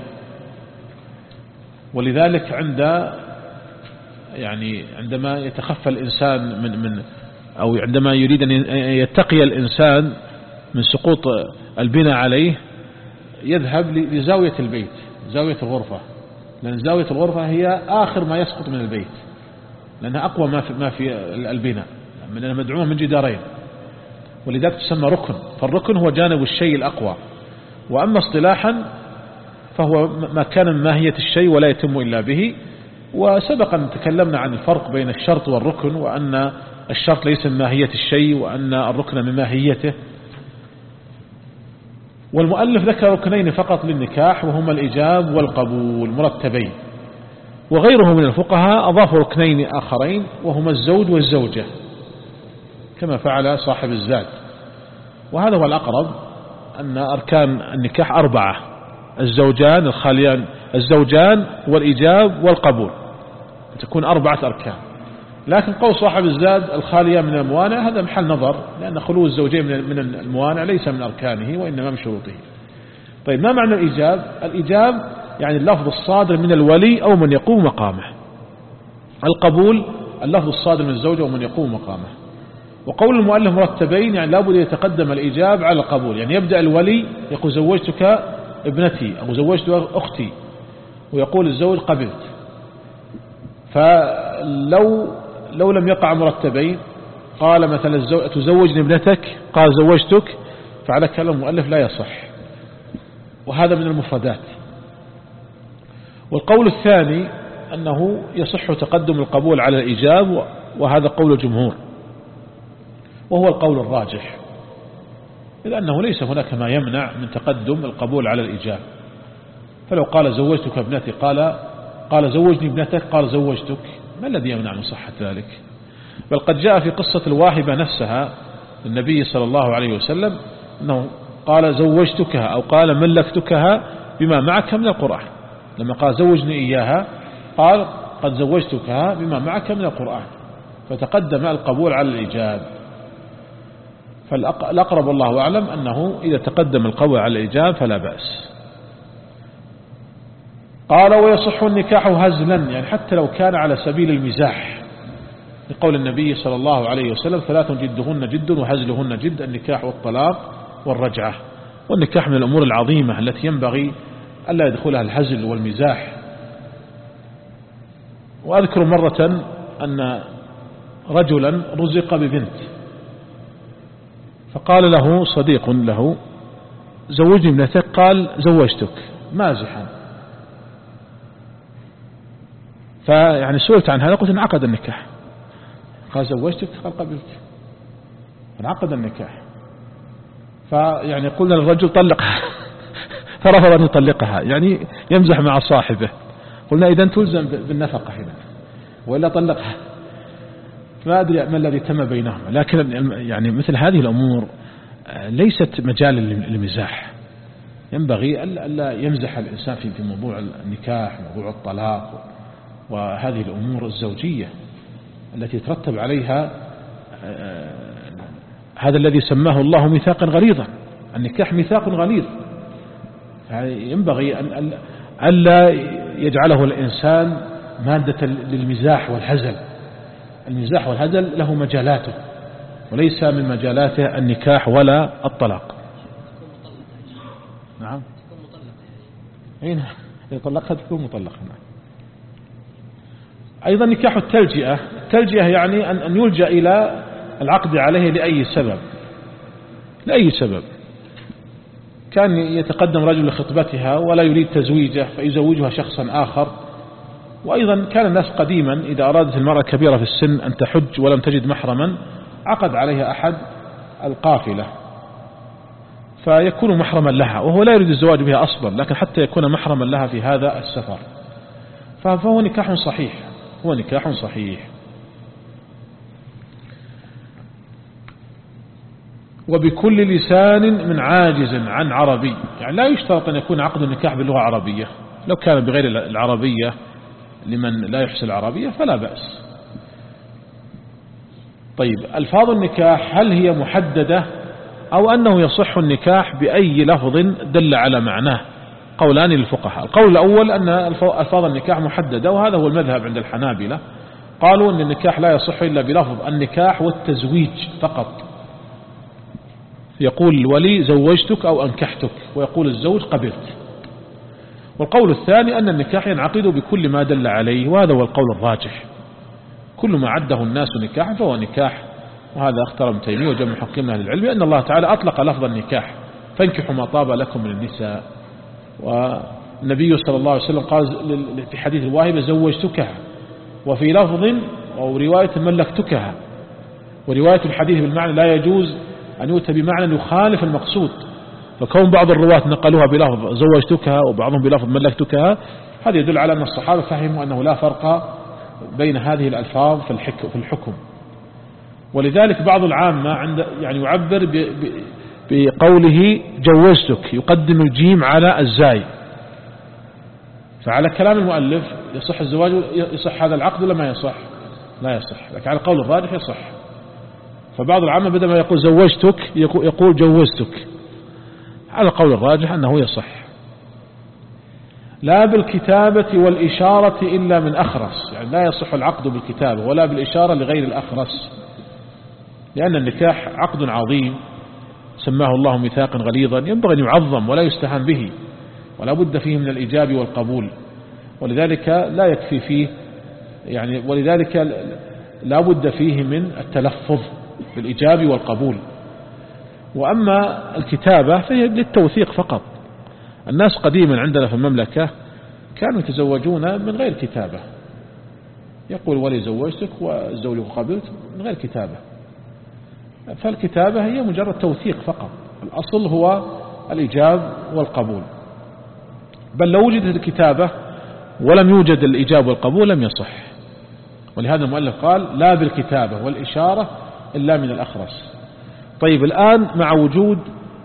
ولذلك عند يعني عندما يتخفى الإنسان من من أو عندما يريد أن يتقي الإنسان من سقوط البناء عليه يذهب لزاوية البيت، زاوية الغرفة، لأن زاوية الغرفة هي آخر ما يسقط من البيت، لأنها أقوى ما في ما في البناء، لأنها مدعومة من جدارين، ولذلك تسمى ركن. فالركن هو جانب الشيء الأقوى. وأما اصطلاحا فهو ما كان من ماهية الشيء ولا يتم إلا به. وسبق أن تكلمنا عن الفرق بين الشرط والركن، وأن الشرط ليس من ماهية الشيء وأن الركن من ماهيته. والمؤلف ذكر ركنين فقط للنكاح وهما الإيجاب والقبول مرتبين، وغيره من الفقهاء أضافوا ركنين آخرين وهما الزوج والزوجة كما فعل صاحب الزاد. وهذا هو الأقرب، أن أركان النكاح أربعة: الزوجان الخاليان الزوجان والإيجاب والقبول، تكون أربعة أركان. لكن قول صاحب الزاد الخاليان من الموانع هذا محل نظر، لأن خلو الزوجين من الموانع ليس من أركانه وإنما من شروطه. طيب ما معنى الإيجاب؟ الإيجاب يعني اللفظ الصادر من الولي أو من يقوم مقامه. القبول اللفظ الصادر من الزوج أو من يقوم مقامه. وقول المؤلف مرتبين يعني لابد يتقدم الإيجاب على القبول، يعني يبدأ الولي يقول زوجتك ابنتي أو زوجت أختي، ويقول الزوج قبلت. فلو لو لم يقع مرتبين قال مثلا الزوج تزوجني ابنتك قال زوجتك، فعلى كلام المؤلف لا يصح، وهذا من المفردات. والقول الثاني أنه يصح تقدم القبول على الإيجاب، وهذا قول الجمهور وهو القول الراجح، لأنه ليس هناك ما يمنع من تقدم القبول على الإيجاب. فلو قال زوجتك ابنتي قال قال زوجني ابنتك قال زوجتك، ما الذي يمنع من صحة ذلك؟ بل قد جاء في قصة الواهبة نفسها النبي صلى الله عليه وسلم أنه قال زوجتكها أو قال ملكتكها بما معك من القرآن. لما قال زوجني إياها قال قد زوجتكها بما معك من القرآن، فتقدم القبول على الإيجاب. فالأقرب الله أعلم أنه إذا تقدم القبول على الإيجاب فلا بأس. قال ويصح النكاح هزلا، يعني حتى لو كان على سبيل المزاح، لقول النبي صلى الله عليه وسلم ثلاث جدهن جد وهزلهن جد: النكاح والطلاق والرجعة. والنكاح من الأمور العظيمة التي ينبغي ألا يدخلها الهزل والمزاح. وأذكر مرة أن رجلا رزق ببنت، فقال له صديق له زوجني ابنتك قال زوجتك مازحا. فيعني سئلت عن هذا قلت انعقد النكاح. قال زوجتك قال قبلت، انعقد النكاح. فيعني قلنا للرجل طلقها فرفض أن يطلقها، يعني يمزح مع صاحبه. قلنا إذن تلزم بالنفقة هنا وإلا طلقها. ما أدري ما الذي تم بينهما، لكن يعني مثل هذه الأمور ليست مجال للمزاح. ينبغي ألا يمزح الإنسان في موضوع النكاح، موضوع الطلاق، وهذه الأمور الزوجية التي ترتب عليها هذا الذي سماه الله ميثاقا غليظا. النكاح ميثاق غليظ، ينبغي أن ألا يجعله الإنسان مادة للمزاح والهزل. المزاح والهزل له مجالاته، وليس من مجالاته النكاح ولا الطلاق. نعم أين يطلقها تكون مطلقة. أيضا نكاح التلجئة. التلجئة يعني أن يلجأ إلى العقد عليه لأي سبب، لأي سبب. كان يتقدم رجل لخطبتها ولا يريد تزويجه فيزوجها شخصا آخر. وأيضا كان الناس قديما إذا أرادت المرأة كبيرة في السن أن تحج ولم تجد محرما عقد عليها أحد القافلة فيكون محرما لها، وهو لا يريد الزواج بها أصلا، لكن حتى يكون محرما لها في هذا السفر. فهو نكاح صحيح، هو نكاح صحيح. وبكل لسان من عاجز عن عربي، يعني لا يشترط أن يكون عقد النكاح باللغة العربية، لو كان بغير العربية لمن لا يحسن العربية فلا بأس. طيب ألفاظ النكاح هل هي محددة أو أنه يصح النكاح بأي لفظ دل على معناه؟ قولان للفقهاء. القول الأول أن ألفاظ النكاح محددة، وهذا هو المذهب عند الحنابلة. قالوا أن النكاح لا يصح إلا بلفظ النكاح والتزويج فقط. يقول الولي زوجتك أو أنكحتك، ويقول الزوج قبلت. والقول الثاني أن النكاح ينعقد بكل ما دل عليه، وهذا هو القول الراجح. كل ما عده الناس نكاح فهو نكاح. وهذا اختار ابن تيمية وجمع محققين أهل العلم أن الله تعالى أطلق لفظ النكاح: فانكحوا ما طاب لكم من النساء. والنبي صلى الله عليه وسلم قال في حديث الواهبة زوجتكها، وفي لفظ أو رواية ملكتكها. ورواية الحديث بالمعنى لا يجوز أن يؤتى بمعنى يخالف المقصود. فكون بعض الرواة نقلوها بلفظ زوجتكها وبعضهم بلفظ ملكتكها، هذا يدل على أن الصحابة فهموا أنه لا فرق بين هذه الألفاظ في الحكم. ولذلك بعض العامة عند يعني يعبر بقوله جوزتك، يقدم الجيم على الزاي. فعلى كلام المؤلف يصح الزواج، يصح هذا العقد ولا ما يصح؟ لا يصح، لكن على القول الراجح يصح. فبعض العامة بدل ما يقول زوجتك يقول جوزتك، على القول الراجح أنه يصح. لا بالكتابة والإشارة إلا من أخرس، يعني لا يصح العقد بالكتابة ولا بالإشارة لغير الأخرس، لأن النكاح عقد عظيم سماه الله ميثاقا غليظا ينبغي أن يعظم ولا يستهان به، ولا بد فيه من الإجاب والقبول. ولذلك لا يكفي فيه يعني ولذلك لا بد فيه من التلفظ بالإجاب والقبول. وأما الكتابة فهي للتوثيق فقط. الناس قديما عندنا في المملكة كانوا يتزوجون من غير كتابة، يقول ولي زوجتك والزوج قبلت من غير كتابة. فالكتابة هي مجرد توثيق فقط، الأصل هو الإجاب والقبول. بل لو وجدت الكتابة ولم يوجد الإجاب والقبول لم يصح. ولهذا المؤلف قال لا بالكتابة والإشارة إلا من الأخرس. طيب الآن مع وجود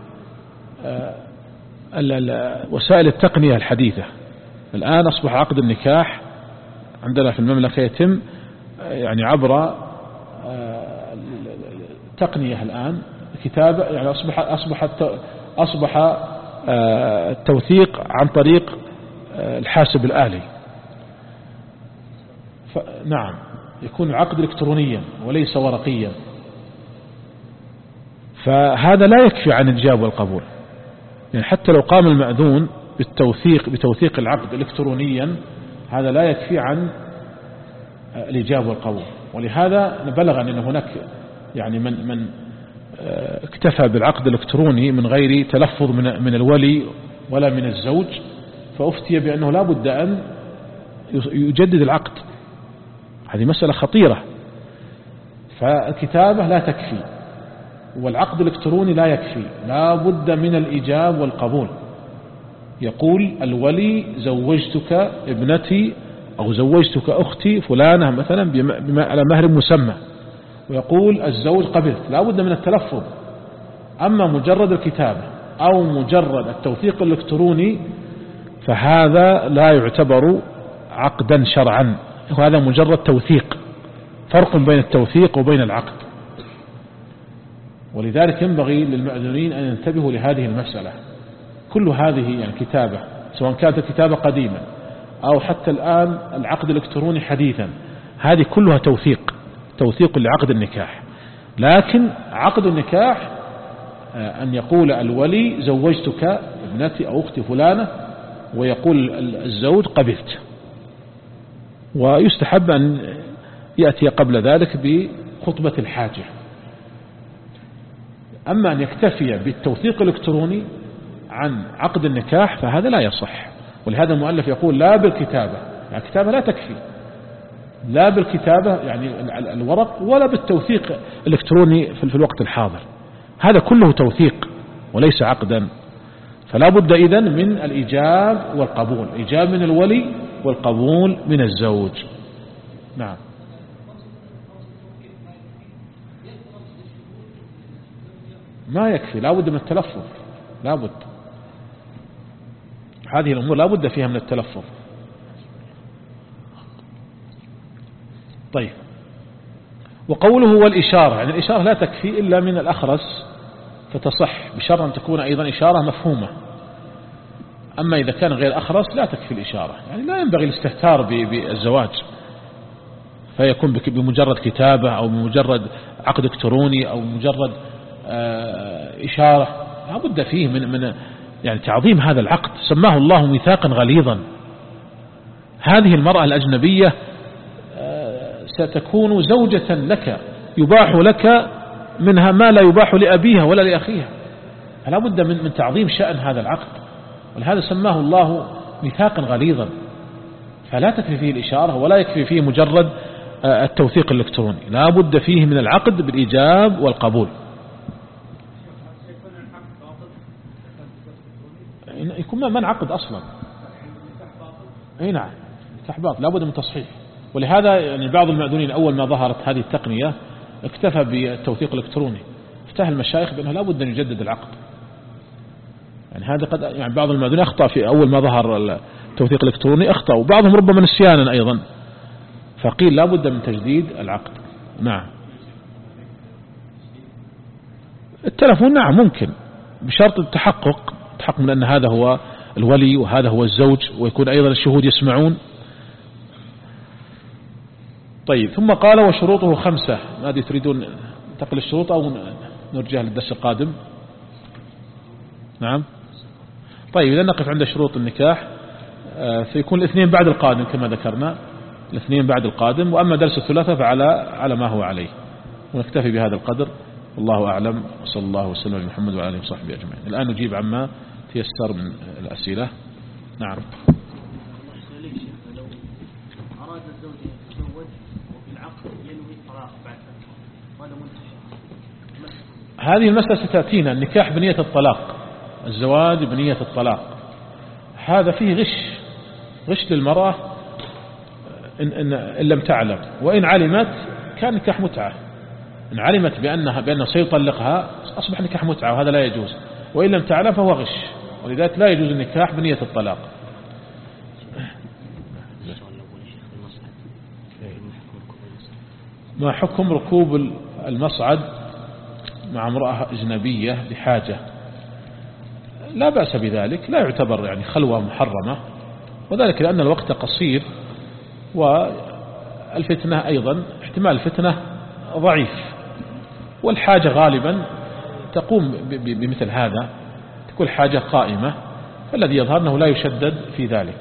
وسائل التقنية الحديثة، الآن أصبح عقد النكاح عندنا في المملكة يتم يعني عبر تقنية الآن كتابة، يعني أصبح أصبح أصبح التوثيق عن طريق الحاسب الآلي. نعم، يكون عقد إلكترونيا وليس ورقيا. فهذا لا يكفي عن الإجابة والقبول، يعني حتى لو قام المأذون بالتوثيق بتوثيق العقد إلكترونيا هذا لا يكفي عن الإجابة والقبول. ولهذا بلغ أن هناك يعني من من اكتفى بالعقد الإلكتروني من غير تلفظ من من الولي ولا من الزوج، فأفتي بأنه لا بد أن يجدد العقد. هذه مسألة خطيرة. فالكتابة لا تكفي والعقد الإلكتروني لا يكفي، لا بد من الإجاب والقبول. يقول الولي زوجتك ابنتي أو زوجتك أختي فلانة مثلا بما على مهر مسمى، ويقول الزوج قبلت، لا بد من التلفظ. أما مجرد الكتابة أو مجرد التوثيق الإلكتروني فهذا لا يعتبر عقدا شرعا، وهذا مجرد توثيق. فرق بين التوثيق وبين العقد. ولذلك ينبغي للمأذونين أن ينتبهوا لهذه المسألة. كل هذه يعني كتابة، سواء كانت الكتابة قديمة أو حتى الآن العقد الإلكتروني حديثا، هذه كلها توثيق، توثيق لعقد النكاح. لكن عقد النكاح أن يقول الولي زوجتك ابنتي أو أختي فلانة، ويقول الزوج قبلت. ويستحب أن يأتي قبل ذلك بخطبة الحاجة. أما أن يكتفي بالتوثيق الإلكتروني عن عقد النكاح فهذا لا يصح. ولهذا المؤلف يقول لا بالكتابة، يعني الكتابة لا تكفي، لا بالكتابة يعني الورق ولا بالتوثيق الإلكتروني في الوقت الحاضر، هذا كله توثيق وليس عقدا. فلا بد إذن من الإيجاب والقبول، الإيجاب من الولي والقبول من الزوج. نعم. ما يكفي، لا بد من التلفظ، لا بد. هذه الأمور لا بد فيها من التلفظ. طيب، وقوله والإشارة، يعني الإشارة لا تكفي إلا من الأخرس فتصح، بشرط أن تكون أيضا إشارة مفهومة. أما إذا كان غير أخرس لا تكفي الإشارة، يعني لا ينبغي الاستهتار بالزواج فيكون بمجرد كتابة أو بمجرد عقد إلكتروني أو بمجرد إشارة. لا بد فيه من من يعني تعظيم هذا العقد، سماه الله ميثاقا غليظا. هذه المرأة الأجنبية ستكون زوجة لك، يباح لك منها ما لا يباح لأبيها ولا لأخيها. فلا بد من من تعظيم شأن هذا العقد، ولهذا سماه الله ميثاقا غليظا. فلا تكفي فيه الإشارة ولا يكفي فيه مجرد التوثيق الإلكتروني، لا بد فيه من العقد بالإيجاب والقبول. يكون ما انعقد أصلا. أي نعم، نكاح باطل، لا بد من تصحيح. ولهذا يعني بعض المأذونين أول ما ظهرت هذه التقنية اكتفى بالتوثيق الإلكتروني، افتح المشايخ بأنه لا بد أن يجدد العقد. يعني هذا قد يعني بعض المأذونين أخطأ في أول ما ظهر التوثيق الإلكتروني، أخطأ، وبعضهم ربما نسيانا أيضا، فقيل لا بد من تجديد العقد. نعم. التلفون نعم ممكن بشرط التحقق، تحقق من أن هذا هو الولي وهذا هو الزوج، ويكون أيضا الشهود يسمعون. طيب، ثم قال وشروطه خمسة. ماذا تريدون، ننتقل الشروط أو نرجع للدرس القادم؟ نعم. طيب، إذا نقف عند شروط النكاح فيكون الاثنين بعد القادم كما ذكرنا، الاثنين بعد القادم، وأما درس الثلاثاء فعلى على ما هو عليه. ونكتفي بهذا القدر، والله أعلم، وصلى الله وسلم على محمد وعلى آله وصحبه أجمعين. الآن نجيب عما تيسر من الأسئلة. نعم. لو أراد الزوج يتزوج وفي العقد ينوي الطلاق بعد هذا منتشر. هذه المسألة ستأتينا، النكاح بنية الطلاق، الزواج بنية الطلاق، هذا فيه غش، غش للمرأة إن, إن, إن لم تعلم، وإن علمت كان نكاح متعة. إن علمت بأنها بأنه سيطلقها أصبح نكاح متعة، وهذا لا يجوز، وإن لم تعلم فهو غش، ولذلك لا يجوز النكاح بنية الطلاق. ما حكم ركوب المصعد مع امرأة أجنبية لحاجة؟ لا بأس بذلك، لا يعتبر يعني خلوة محرمة، وذلك لأن الوقت قصير، والفتنة أيضا احتمال الفتنة ضعيف، والحاجة غالبا تقوم بمثل هذا، تكون حاجة قائمة، فالذي يظهر أنه لا يشدد في ذلك.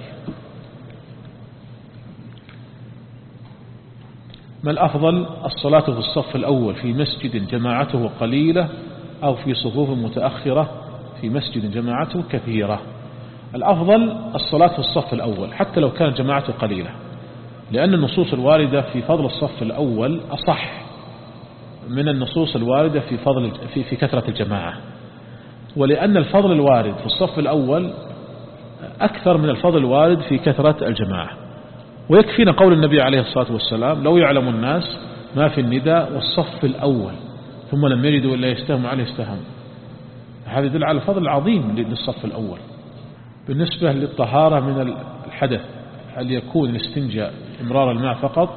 ما الأفضل، الصلاة في الصف الأول في مسجد جماعته قليلة أو في صفوف متأخرة في مسجد جماعته كثيرة؟ الأفضل الصلاة في الصف الأول حتى لو كانت جماعته قليلة، لأن النصوص الواردة في فضل الصف الأول أصح من النصوص الواردة في فضل في في كثرة الجماعة، ولأن الفضل الوارد في الصف الأول أكثر من الفضل الوارد في كثرة الجماعة. ويكفينا قول النبي عليه الصلاة والسلام: لو يعلم الناس ما في النداء والصف الأول ثم لم يجدوا إلا يستهموا عليه استهموا. هذا يدل على الفضل العظيم للصف الأول. بالنسبة للطهارة من الحدث، هل يكون الاستنجاء إمرار الماء فقط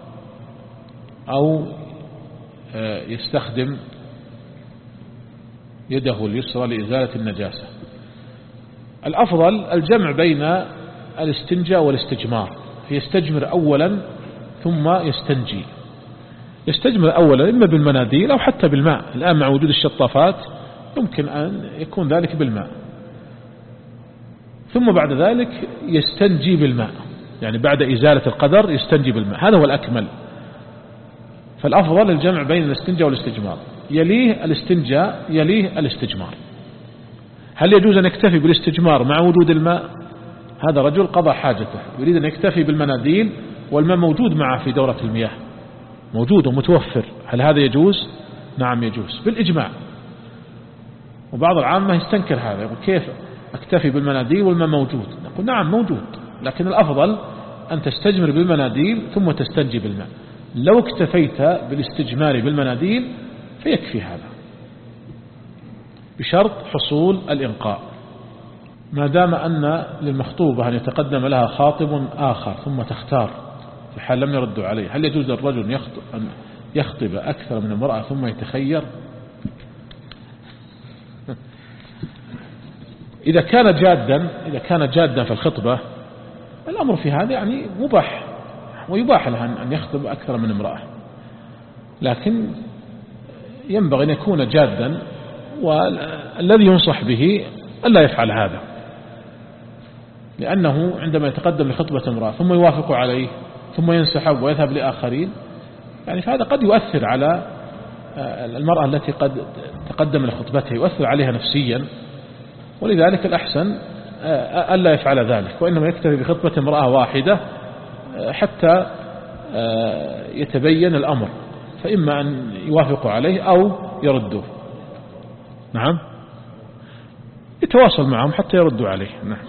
أو يستخدم يده اليسرى لإزالة النجاسة؟ الأفضل الجمع بين الاستنجاء والاستجمار، فيستجمر أولا ثم يستنجي. يستجمر أولا إما بالمناديل أو حتى بالماء، الآن مع وجود الشطافات يمكن أن يكون ذلك بالماء، ثم بعد ذلك يستنجي بالماء، يعني بعد إزالة القدر يستنجي بالماء، هذا هو الأكمل. فالأفضل الجمع بين الاستنجاء والاستجمار، يليه الاستنجاء يليه الاستجمار. هل يجوز أن يكتفي بالاستجمار مع وجود الماء؟ هذا رجل قضى حاجته يريد أن يكتفي بالمناديل والماء موجود معه في دورة المياه، موجود ومتوفر، هل هذا يجوز؟ نعم يجوز بالإجماع. وبعض العامة يستنكر هذا، يقول كيف أكتفي بالمناديل والماء موجود؟ نقول نعم موجود، لكن الأفضل أن تستجمر بالمناديل ثم تستنجي بالماء. لو اكتفيت بالاستجمار بالمناديل فيكفي هذا، بشرط حصول الإنقاء. ما دام أن للمخطوبة أن يتقدم لها خاطب آخر ثم تختار في حال لم يردوا عليه، هل يجوز للرجل يخطب أن يخطب أكثر من امرأة ثم يتخير؟ إذا كان جادا إذا كان جادا في الخطبة الأمر في هذا يعني مباح، ويباح له أن يخطب أكثر من امرأة، لكن ينبغي أن يكون جادا، والذي ينصح به ألا يفعل هذا، لأنه عندما يتقدم لخطبة امرأة ثم يوافق عليه ثم ينسحب ويذهب لآخرين، يعني فهذا قد يؤثر على المرأة التي قد تقدم لخطبتها، يؤثر عليها نفسيا، ولذلك الأحسن ألا يفعل ذلك، وإنما يكتفي بخطبة امرأة واحدة حتى يتبين الأمر، فإما أن يوافقوا عليه أو يردوه. نعم، يتواصل معهم حتى يردوا عليه. نعم.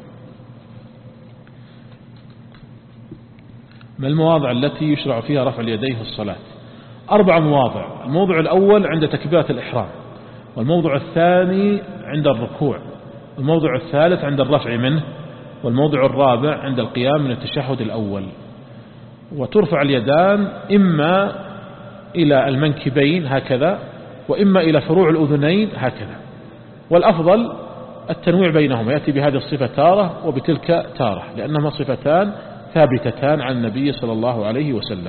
ما المواضع التي يشرع فيها رفع اليدين في الصلاة؟ أربع مواضع. الموضع الأول عند تكبيرة الإحرام، والموضع الثاني عند الركوع، والموضع الثالث عند الرفع منه، والموضع الرابع عند القيام من التشهد الأول. وترفع اليدان إما إلى المنكبين هكذا، وإما إلى فروع الأذنين هكذا، والأفضل التنويع بينهما، يأتي بهذه الصفة تارة وبتلك تارة، لأنهما صفتان ثابتتان عن النبي صلى الله عليه وسلم.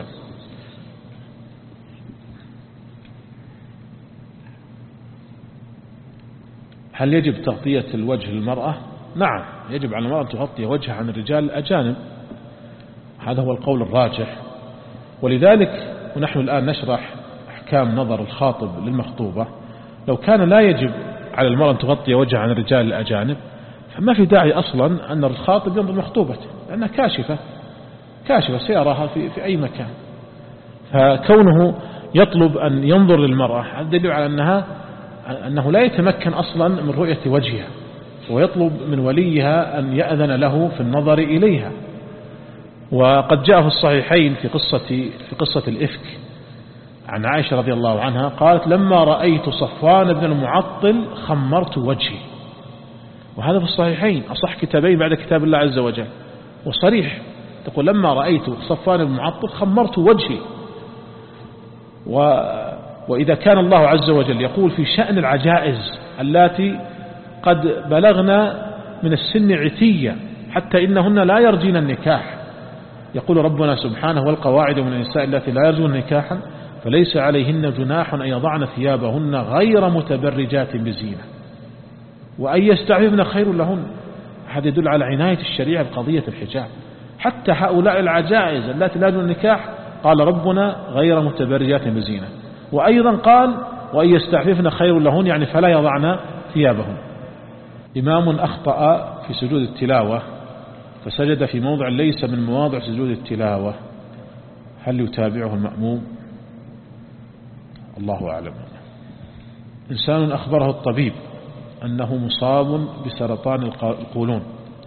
هل يجب تغطية الوجه للمرأة؟ نعم، يجب على المرأة أن تغطي وجهها عن الرجال الأجانب، هذا هو القول الراجح. ولذلك ونحن الآن نشرح أحكام نظر الخاطب للمخطوبة، لو كان لا يجب على المرأة أن تغطي وجهها عن الرجال الأجانب فما في داعي أصلا أن الخاطب ينظر مخطوبته، لأنها كاشفة كاشفة سيراها في, في أي مكان. فكونه يطلب أن ينظر للمرأة هذا دليل على أنها أنه لا يتمكن أصلا من رؤية وجهها، ويطلب من وليها أن يأذن له في النظر إليها. وقد جاء في الصحيحين في قصة في قصة الإفك عن عائشة رضي الله عنها قالت: لما رأيت صفوان بن المعطل خمرت وجهي. وهذا في الصحيحين، أصح كتابين بعد كتاب الله عز وجل، وصريح تقول: لما رأيت صفوان بن المعطل خمرت وجهي. و وإذا كان الله عز وجل يقول في شأن العجائز اللاتي قد بلغنا من السن عتية حتى إنهن لا يرجين النكاح، يقول ربنا سبحانه: والقواعد من النساء التي لا يرجون نكاحا فليس عليهن جناح أن يضعن ثيابهن غير متبرجات بزينة وأن يستعففن خير لهن. هذا يدل على عناية الشريعة بقضية الحجاب. حتى هؤلاء العجائز التي لا يرجون النكاح قال ربنا غير متبرجات بزينة، وأيضا قال وأن يستعففن خير لهن، يعني فلا يضعن ثيابهن. إمام أخطأ في سجود التلاوة فسجد في موضع ليس من مواضع سجود التلاوة، هل يتابعه المأموم؟ الله أعلم. إنسان أخبره الطبيب أنه مصاب بسرطان القولون،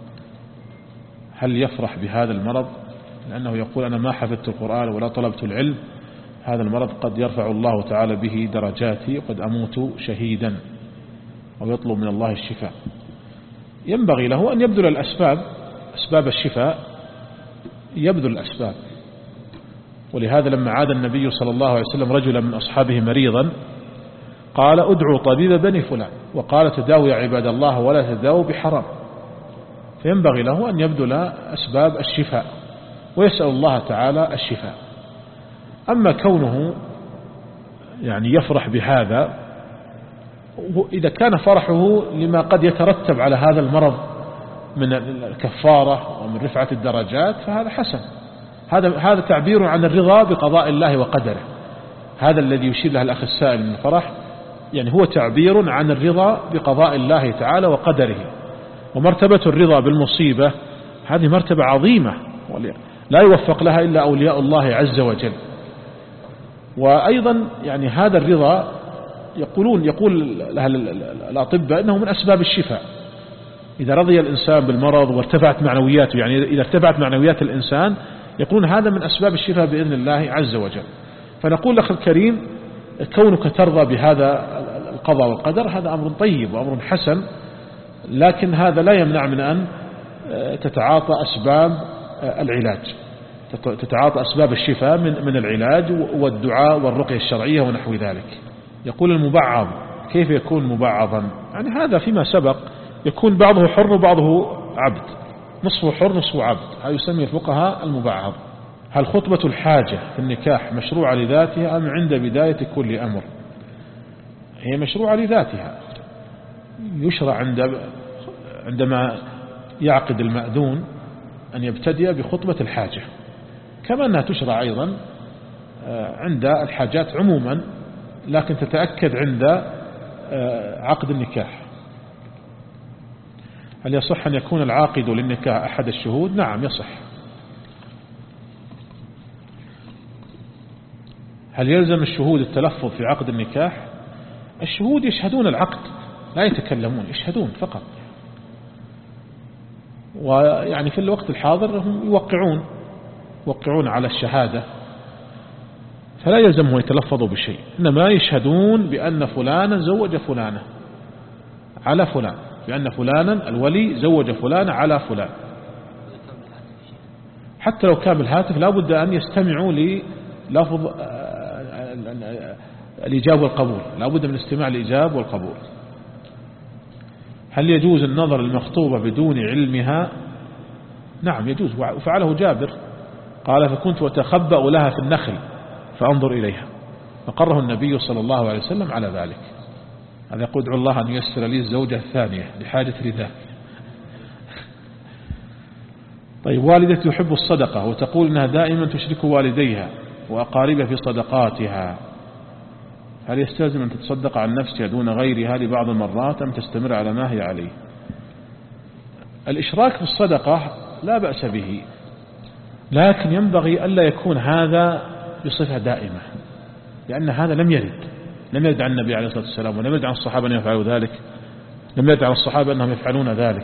هل يفرح بهذا المرض؟ لأنه يقول: أنا ما حفظت القرآن ولا طلبت العلم، هذا المرض قد يرفع الله تعالى به درجاتي وقد أموت شهيدا، ويطلب من الله الشفاء. ينبغي له أن يبذل الأسباب، أسباب الشفاء يبذل الأسباب. ولهذا لما عاد النبي صلى الله عليه وسلم رجلا من أصحابه مريضا قال: ادعوا طبيب بني فلان، وقال: تداووا يا عباد الله ولا تداووا بحرام. فينبغي له أن يبذل أسباب الشفاء ويسأل الله تعالى الشفاء. أما كونه يعني يفرح بهذا، إذا كان فرحه لما قد يترتب على هذا المرض من الكفارة ومن رفعة الدرجات فهذا حسن. هذا هذا تعبير عن الرضا بقضاء الله وقدره. هذا الذي يشير له الأخ السائل من الفرح، يعني هو تعبير عن الرضا بقضاء الله تعالى وقدره. ومرتبة الرضا بالمصيبة هذه مرتبة عظيمة لا يوفق لها إلا أولياء الله عز وجل. وأيضا يعني هذا الرضا يقولون يقول لها الأطباء إنه من أسباب الشفاء. إذا رضي الإنسان بالمرض وارتفعت معنوياته، يعني إذا ارتفعت معنويات الإنسان يقولون هذا من أسباب الشفاء بإذن الله عز وجل. فنقول لك الكريم كونك ترضى بهذا القضاء والقدر هذا أمر طيب وأمر حسن، لكن هذا لا يمنع من أن تتعاطى أسباب العلاج، تتعاطى أسباب الشفاء من من العلاج والدعاء والرقية الشرعية ونحو ذلك. يقول المبعض: كيف يكون مبعضا؟ يعني هذا فيما سبق يكون بعضه حر وبعضه عبد، نصفه حر نصفه عبد، هذا يسمي الفقهاء المبعض. هل خطبة الحاجة في النكاح مشروعة لذاتها أم عند بداية كل أمر؟ هي مشروعة لذاتها، يشرع عند عندما يعقد المأذون أن يبتدئ بخطبة الحاجة، كما أنها تشرع أيضا عند الحاجات عموما، لكن تتأكد عند عقد النكاح. هل يصح أن يكون العاقد للنكاح أحد الشهود؟ نعم يصح. هل يلزم الشهود التلفظ في عقد النكاح؟ الشهود يشهدون العقد لا يتكلمون، يشهدون فقط، ويعني في الوقت الحاضر هم يوقعون يوقعون على الشهادة، فلا يلزمهم يتلفظوا بشيء، إنما يشهدون بأن فلانا زوج فلانة على فلان، بأن فلانا الولي زوج فلانة على فلان. حتى لو كان بالهاتف لا بد أن يستمعوا للفظ الإجابة والقبول، لا بد من استماع الإجابة والقبول. هل يجوز النظر للمخطوبة بدون علمها؟ نعم يجوز، وفعله جابر، قال فكنت أتخبأ لها في النخل فأنظر إليها، فقره النبي صلى الله عليه وسلم على ذلك. هذا يقول ادعو الله أن ييسر لي الزوجة الثانية لحاجة رداء. طيب، والدتي تحب الصدقة وتقول أنها دائما تشرك والديها وأقاربها في صدقاتها، هل يستلزم أن تتصدق عن نفسها دون غيرها لبعض المرات أم تستمر على ما هي عليه؟ الإشراك في الصدقة لا بأس به، لكن ينبغي ألا يكون هذا بصفة دائمة، لأن هذا لم يرد لم يرد عن النبي عليه الصلاة والسلام، ولم يرد عن الصحابة أن يفعلوا ذلك، لم يرد عن الصحابة أنهم يفعلون ذلك.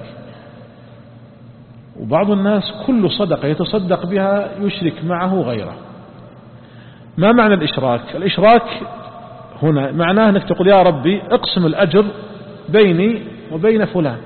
وبعض الناس كل صدقة يتصدق بها يشرك معه غيره. ما معنى الإشراك؟ الإشراك هنا معناه أنك تقول يا ربي اقسم الأجر بيني وبين فلان،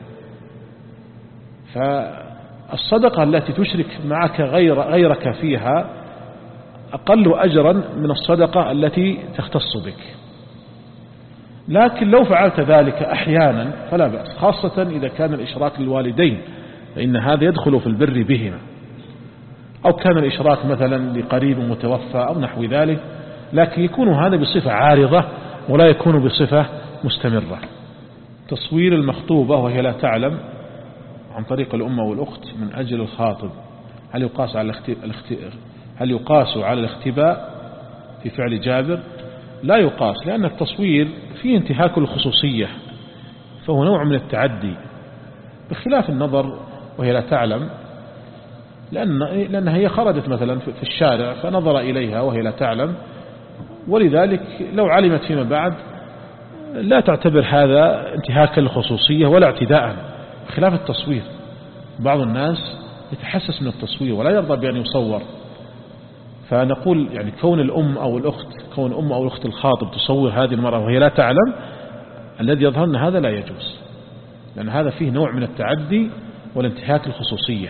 فالصدقة التي تشرك معك غير غيرك فيها أقل أجرا من الصدقة التي تختص بك. لكن لو فعلت ذلك أحيانا فلا بأس، خاصة إذا كان الإشراك للوالدين، فإن هذا يدخل في البر بهما، أو كان الإشراك مثلا لقريب متوفى أو نحو ذلك، لكن يكون هذا بصفة عارضة ولا يكون بصفة مستمرة. تصوير المخطوبة وهي لا تعلم عن طريق الأمة والأخت من أجل الخاطب، هل يقاس على الاختباء هل يقاس على الاختباء في فعل جابر؟ لا يقاس، لأن التصوير فيه انتهاك الخصوصية، فهو نوع من التعدي، بخلاف النظر وهي لا تعلم، لأن لأنها هي خرجت مثلا في الشارع فنظر إليها وهي لا تعلم، ولذلك لو علمت فيما بعد لا تعتبر هذا انتهاك الخصوصية ولا اعتداء، خلاف التصوير. بعض الناس يتحسس من التصوير ولا يرضى بأن يصور، فنقول يعني كون الأم أو الأخت كون الأم أو الأخت الخاطب تصور هذه المرأة وهي لا تعلم، الذي يظهر أن هذا لا يجوز، لأن هذا فيه نوع من التعدي والانتهاك الخصوصية.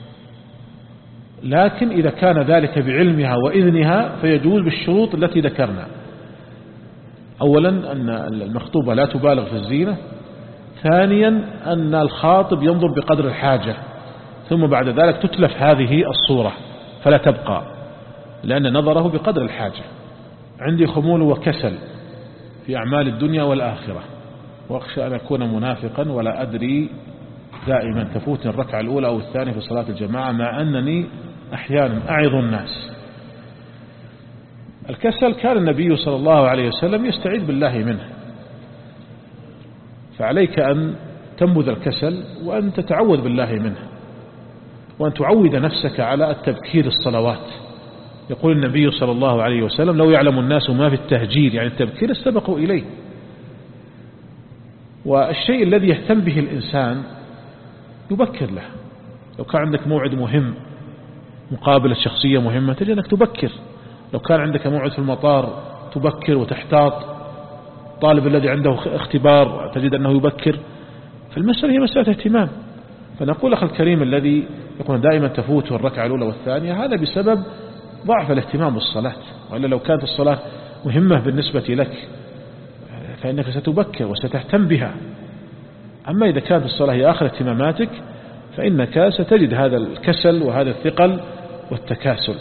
لكن إذا كان ذلك بعلمها وإذنها فيجوز بالشروط التي ذكرنا. أولا أن المخطوبة لا تبالغ في الزينة، ثانيا أن الخاطب ينظر بقدر الحاجة، ثم بعد ذلك تتلف هذه الصورة فلا تبقى، لأن نظره بقدر الحاجة. عندي خمول وكسل في أعمال الدنيا والآخرة، وأخشى أن أكون منافقا ولا أدري، دائما تفوتني الركعة الأولى أو الثانية في صلاة الجماعة مع أنني أحيانا أعظ الناس. الكسل كان النبي صلى الله عليه وسلم يستعيذ بالله منه، فعليك أن تنبذ الكسل وأن تتعوذ بالله منه، وأن تعود نفسك على التبكير الصلوات. يقول النبي صلى الله عليه وسلم لو يعلم الناس ما في التهجير يعني التبكير استبقوا إليه. والشيء الذي يهتم به الإنسان يبكر له، لو كان عندك موعد مهم، مقابلة شخصية مهمة، تجد أنك تبكر. لو كان عندك موعد في المطار تبكر وتحتاط. طالب الذي عنده اختبار تجد أنه يبكر. فالمسألة هي مسألة اهتمام. فنقول أخي الكريم الذي يكون دائما تفوته الركعة الأولى والثانية، هذا بسبب ضعف الاهتمام بالصلاة، وإلا لو كانت الصلاة مهمة بالنسبة لك فإنك ستبكر وستهتم بها. أما إذا كانت الصلاة هي آخر اهتماماتك فإنك ستجد هذا الكسل وهذا الثقل والتكاسل.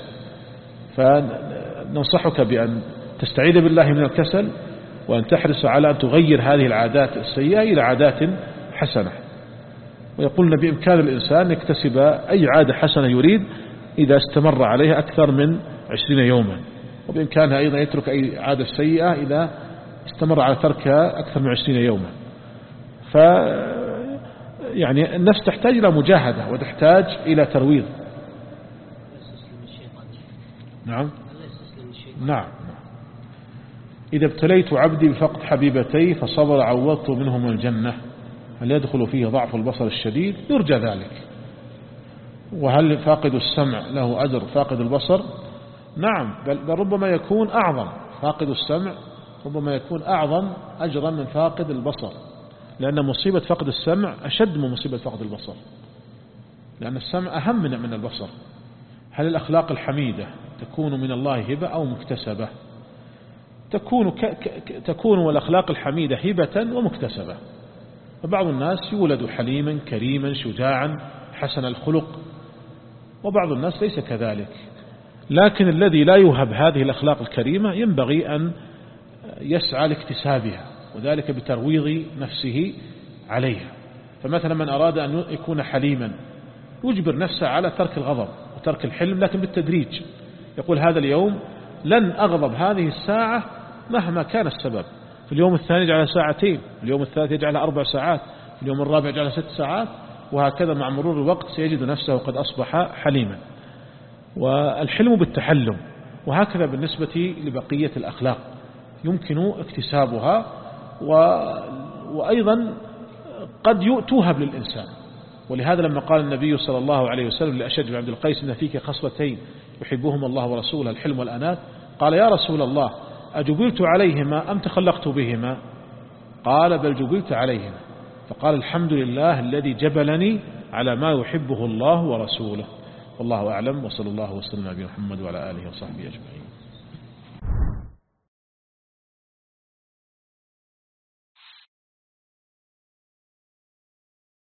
فننصحك بأن تستعيذ بالله من الكسل، وأن تحرص على أن تغير هذه العادات السيئة إلى عادات حسنة. ويقول النبي بإمكان الإنسان يكتسب أي عادة حسنة يريد إذا استمر عليها أكثر من عشرين يوما، وبإمكانها أيضا يترك أي عادة سيئة إذا استمر على تركها أكثر من عشرين يوما. ف يعني النفس تحتاج إلى مجاهدة وتحتاج إلى ترويض. نعم نعم إذا ابتليت عبدي بفقد حبيبتي فصبر عوضت منهم الجنة، هل يدخل فيه ضعف البصر الشديد؟ يرجى ذلك. وهل فاقد السمع له أجر فاقد البصر؟ نعم، بل, بل ربما يكون أعظم. فاقد السمع ربما يكون أعظم أجرا من فاقد البصر، لأن مصيبة فقد السمع أشد من مصيبة فقد البصر، لأن السمع أهم من البصر. هل الأخلاق الحميدة تكون من الله هبة أو مكتسبة؟ تكون, ك... ك... تكون والأخلاق الحميدة هبة ومكتسبة. فبعض الناس يولد حليما كريما شجاعا حسن الخلق، وبعض الناس ليس كذلك. لكن الذي لا يوهب هذه الأخلاق الكريمة ينبغي أن يسعى لاكتسابها، وذلك بترويض نفسه عليها. فمثلا من أراد أن يكون حليما يجبر نفسه على ترك الغضب وترك الحلم، لكن بالتدريج. يقول هذا اليوم لن أغضب هذه الساعة مهما كان السبب، في اليوم الثاني يجعلها ساعتين، في اليوم الثالث يجعلها أربع ساعات، في اليوم الرابع يجعلها ست ساعات، وهكذا مع مرور الوقت سيجد نفسه قد أصبح حليما. والحلم بالتحلم، وهكذا بالنسبة لبقية الأخلاق يمكن اكتسابها، و... وأيضا قد توهب للإنسان. ولهذا لما قال النبي صلى الله عليه وسلم لأشج بن عبد القيس إن فيك خصلتين يحبهما الله ورسوله الحلم والأنات، قال يا رسول الله أجبلت عليهما أم تخلقت بهما؟ قال بل جبلت عليهما. فقال الحمد لله الذي جبلني على ما يحبه الله ورسوله. والله أعلم، وصلى الله وسلم على محمد وعلى آله وصحبه أجمعين.